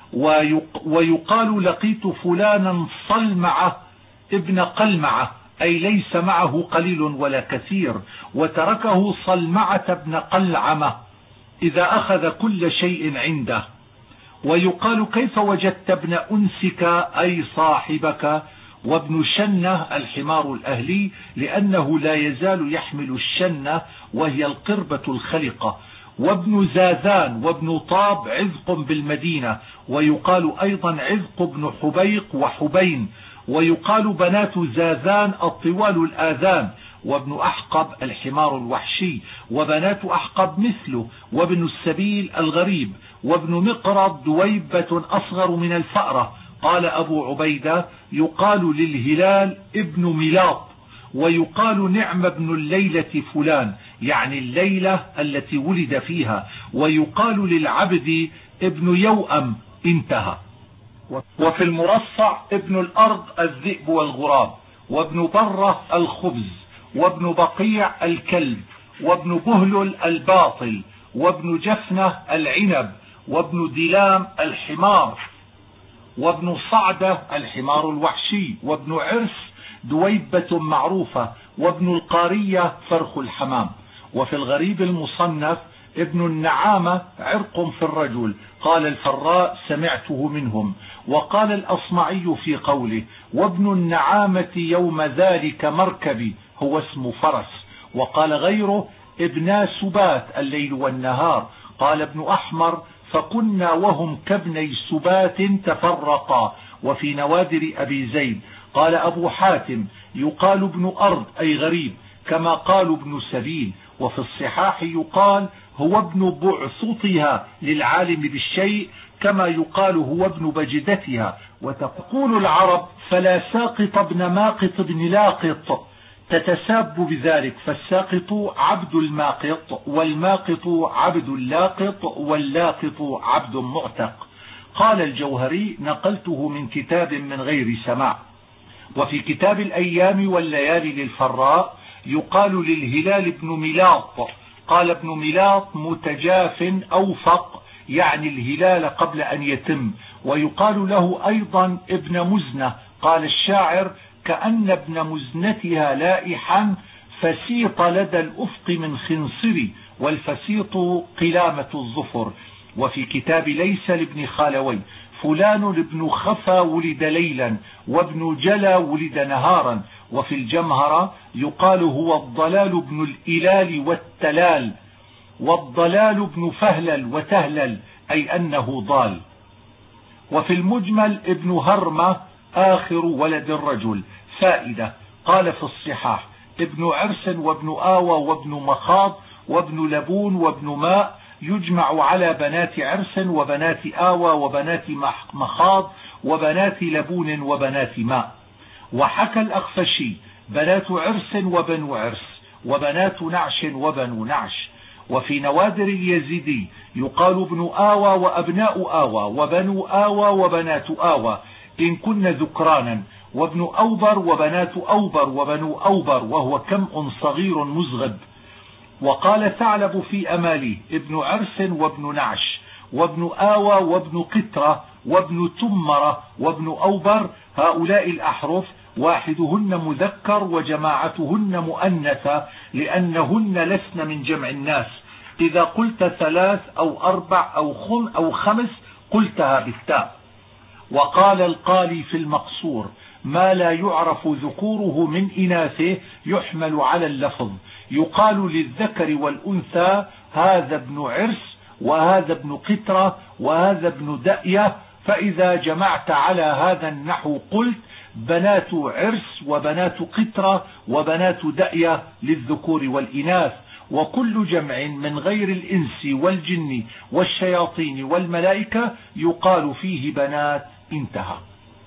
ويقال لقيت فلانا صلمعة ابن قلمعة أي ليس معه قليل ولا كثير، وتركه صلمعة ابن قلعمة إذا أخذ كل شيء عنده. ويقال كيف وجدت ابن أنسك أي صاحبك، وابن شنة الحمار الأهلي لأنه لا يزال يحمل الشنة وهي القربة الخلقة، وابن زاذان وابن طاب عذق بالمدينة، ويقال أيضا عذق بن حبيق وحبين، ويقال بنات زاذان الطوال الآذان، وابن أحقب الحمار الوحشي، وبنات أحقب مثله، وابن السبيل الغريب، وابن مقرض دويبة أصغر من الفأرة. قال أبو عبيدة يقال للهلال ابن ملاط، ويقال نعم ابن الليلة فلان يعني الليلة التي ولد فيها، ويقال للعبد ابن يوأم انتهى. وفي المرصع ابن الأرض الذئب والغراب، وابن برة الخبز، وابن بقيع الكلب، وابن بهلل الباطل، وابن جفنة العنب، وابن دلام الحمار، وابن صعدة الحمار الوحشي، وابن عرس دويبة معروفة، وابن القارية فرخ الحمام. وفي الغريب المصنف ابن النعامة عرق في الرجل، قال الفراء سمعته منهم. وقال الأصمعي في قوله وابن النعامة يوم ذلك مركبي هو اسم فرس. وقال غيره ابنا سبات الليل والنهار. قال ابن أحمر فكنا وهم كابني سبات تفرقا. وفي نوادر أبي زيد قال أبو حاتم يقال ابن أرض أي غريب كما قال ابن سبيل. وفي الصحاح يقال هو ابن بعثتها للعالم بالشيء كما يقال هو ابن بجدتها. وتقول العرب فلا ساقط ابن ماقط ابن لاقط تتساب بذلك، فالساقط عبد الماقط والماقط عبد اللاقط واللاقط عبد معتق. قال الجوهري نقلته من كتاب من غير سماع. وفي كتاب الأيام والليالي للفراء يقال للهلال ابن ملاط. قال ابن ملاط متجاف أوفق يعني الهلال قبل أن يتم. ويقال له أيضا ابن مزنة. قال الشاعر كأن ابن مزنتها لائحا فسيط لدى الأفق من خنصري، والفسيط قلامة الظفر. وفي كتاب ليس لابن خالوي فلان ابن خفا ولد ليلا وابن جلا ولد نهارا. وفي الجمهرة يقال هو الضلال ابن الإلال والتلال، والضلال ابن فهلل وتهلل أي أنه ضال. وفي المجمل ابن هرمة آخر ولد الرجل. فائدة قال في الصحاح ابن عرس وابن آوى وابن مخاض وابن لبون وابن ماء يجمع على بنات عرس وبنات آوى وبنات مخاض وبنات لبون وبنات ماء. وحكى الأخفشي بنات عرس وبنو عرس وبنات نعش وبنو نعش. وفي نوادر اليزيدي يقال ابن آوى وأبناء آوى وبنو آوى وبنات آوى إن كن ذكرانا، وابن أوبر وبنات أوبر وبنو أوبر وهو كمء صغير مزغب. وقال ثعلب في أمالي ابن عرس وابن نعش وابن آوى وابن قترة وابن تمرة وابن أوبر، هؤلاء الأحرف واحدهن مذكر وجماعتهن مؤنثة لأنهن لسن من جمع الناس. إذا قلت ثلاث أو أربع أو خم أو خمس قلتها بالتاء. وقال القالي في المقصور ما لا يعرف ذكوره من إناثه يحمل على اللفظ. يقال للذكر والأنثى هذا ابن عرس وهذا ابن قترة وهذا ابن دأية فإذا جمعت على هذا النحو قلت بنات عرس وبنات قطرة وبنات دأية للذكور والإناث، وكل جمع من غير الإنس والجن والشياطين والملائكة يقال فيه بنات. انتهى.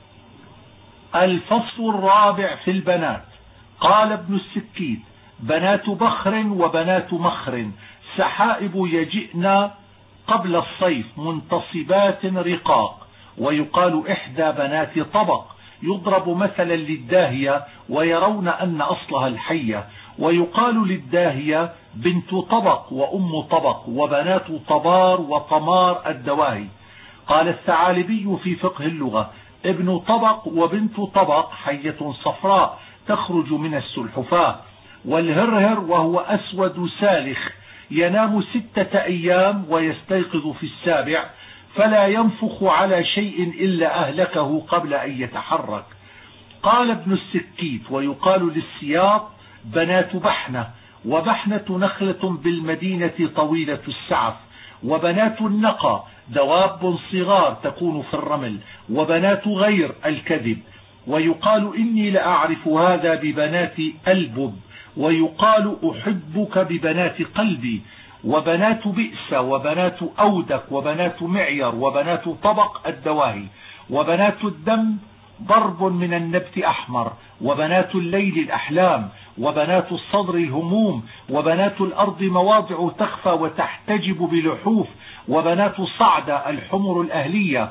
الفصل الرابع في البنات. قال ابن السكيت: بنات بخر وبنات مخر سحائب يجئن قبل الصيف منتصبات رقاق. ويقال إحدى بنات طبق، يضرب مثلا للداهية ويرون أن أصلها الحية. ويقال للداهية بنت طبق وأم طبق وبنات طبار وطمار الدواهي. قال الثعالبي في فقه اللغة: ابن طبق وبنت طبق حية صفراء تخرج من السلحفاة. والهرهر وهو أسود سالخ ينام ستة أيام ويستيقظ في السابع، فلا ينفخ على شيء إلا أهلكه قبل أن يتحرك. قال ابن السكيت: ويقال للسياط بنات بحنة، وبحنة نخلة بالمدينة طويلة السعف. وبنات النقى دواب صغار تكون في الرمل. وبنات غير الكذب. ويقال إني لأعرف هذا ببنات ألبب. ويقال أحبك ببنات قلبي. وبنات بئس وبنات أودك وبنات معير وبنات طبق الدواهي. وبنات الدم ضرب من النبت أحمر. وبنات الليل الأحلام. وبنات الصدر الهموم. وبنات الأرض مواضع تخفى وتحتجب بلحوف. وبنات صعدة الحمر الأهلية.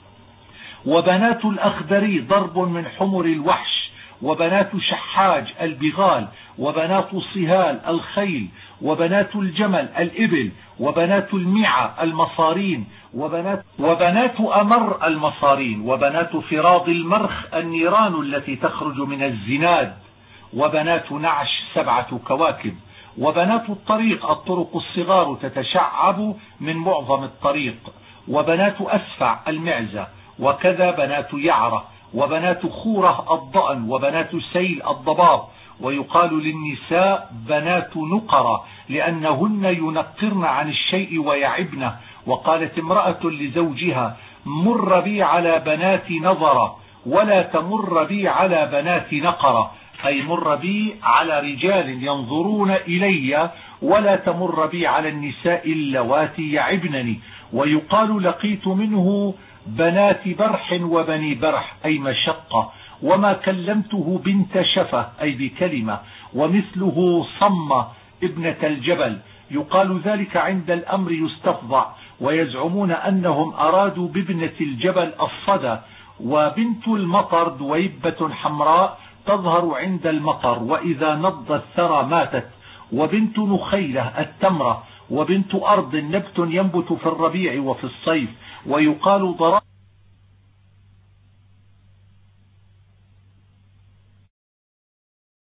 وبنات الأخدري ضرب من حمر الوحش. وبنات شحاج البغال. وبنات صهال الخيل. وبنات الجمل الإبل. وبنات المعى المصارين. وبنات, وبنات أمر المصارين. وبنات فراض المرخ النيران التي تخرج من الزناد. وبنات نعش سبعة كواكب. وبنات الطريق الطرق الصغار تتشعب من معظم الطريق. وبنات أسفع المعزة. وكذا بنات يعرة. وبنات خورة الضأن. وبنات سيل الضباب. ويقال للنساء بنات نقرة لأنهن ينقرن عن الشيء ويعبنه. وقالت امرأة لزوجها: مر بي على بنات نظرة ولا تمر بي على بنات نقرة، أي مر بي على رجال ينظرون إلي ولا تمر بي على النساء اللواتي يعبنني. ويقال لقيت منه بنات برح وبني برح، أي مشقة. وما كلمته بنت شفة، أي بكلمة. ومثله صمة ابنة الجبل. يقال ذلك عند الأمر يستفضع. ويزعمون أنهم أرادوا بابنة الجبل الصدى. وبنت المطر دويبة حمراء تظهر عند المطر، وإذا نض الثرى ماتت. وبنت نخيلة التمرة. وبنت أرض نبت ينبت في الربيع وفي الصيف. ويقال ضرب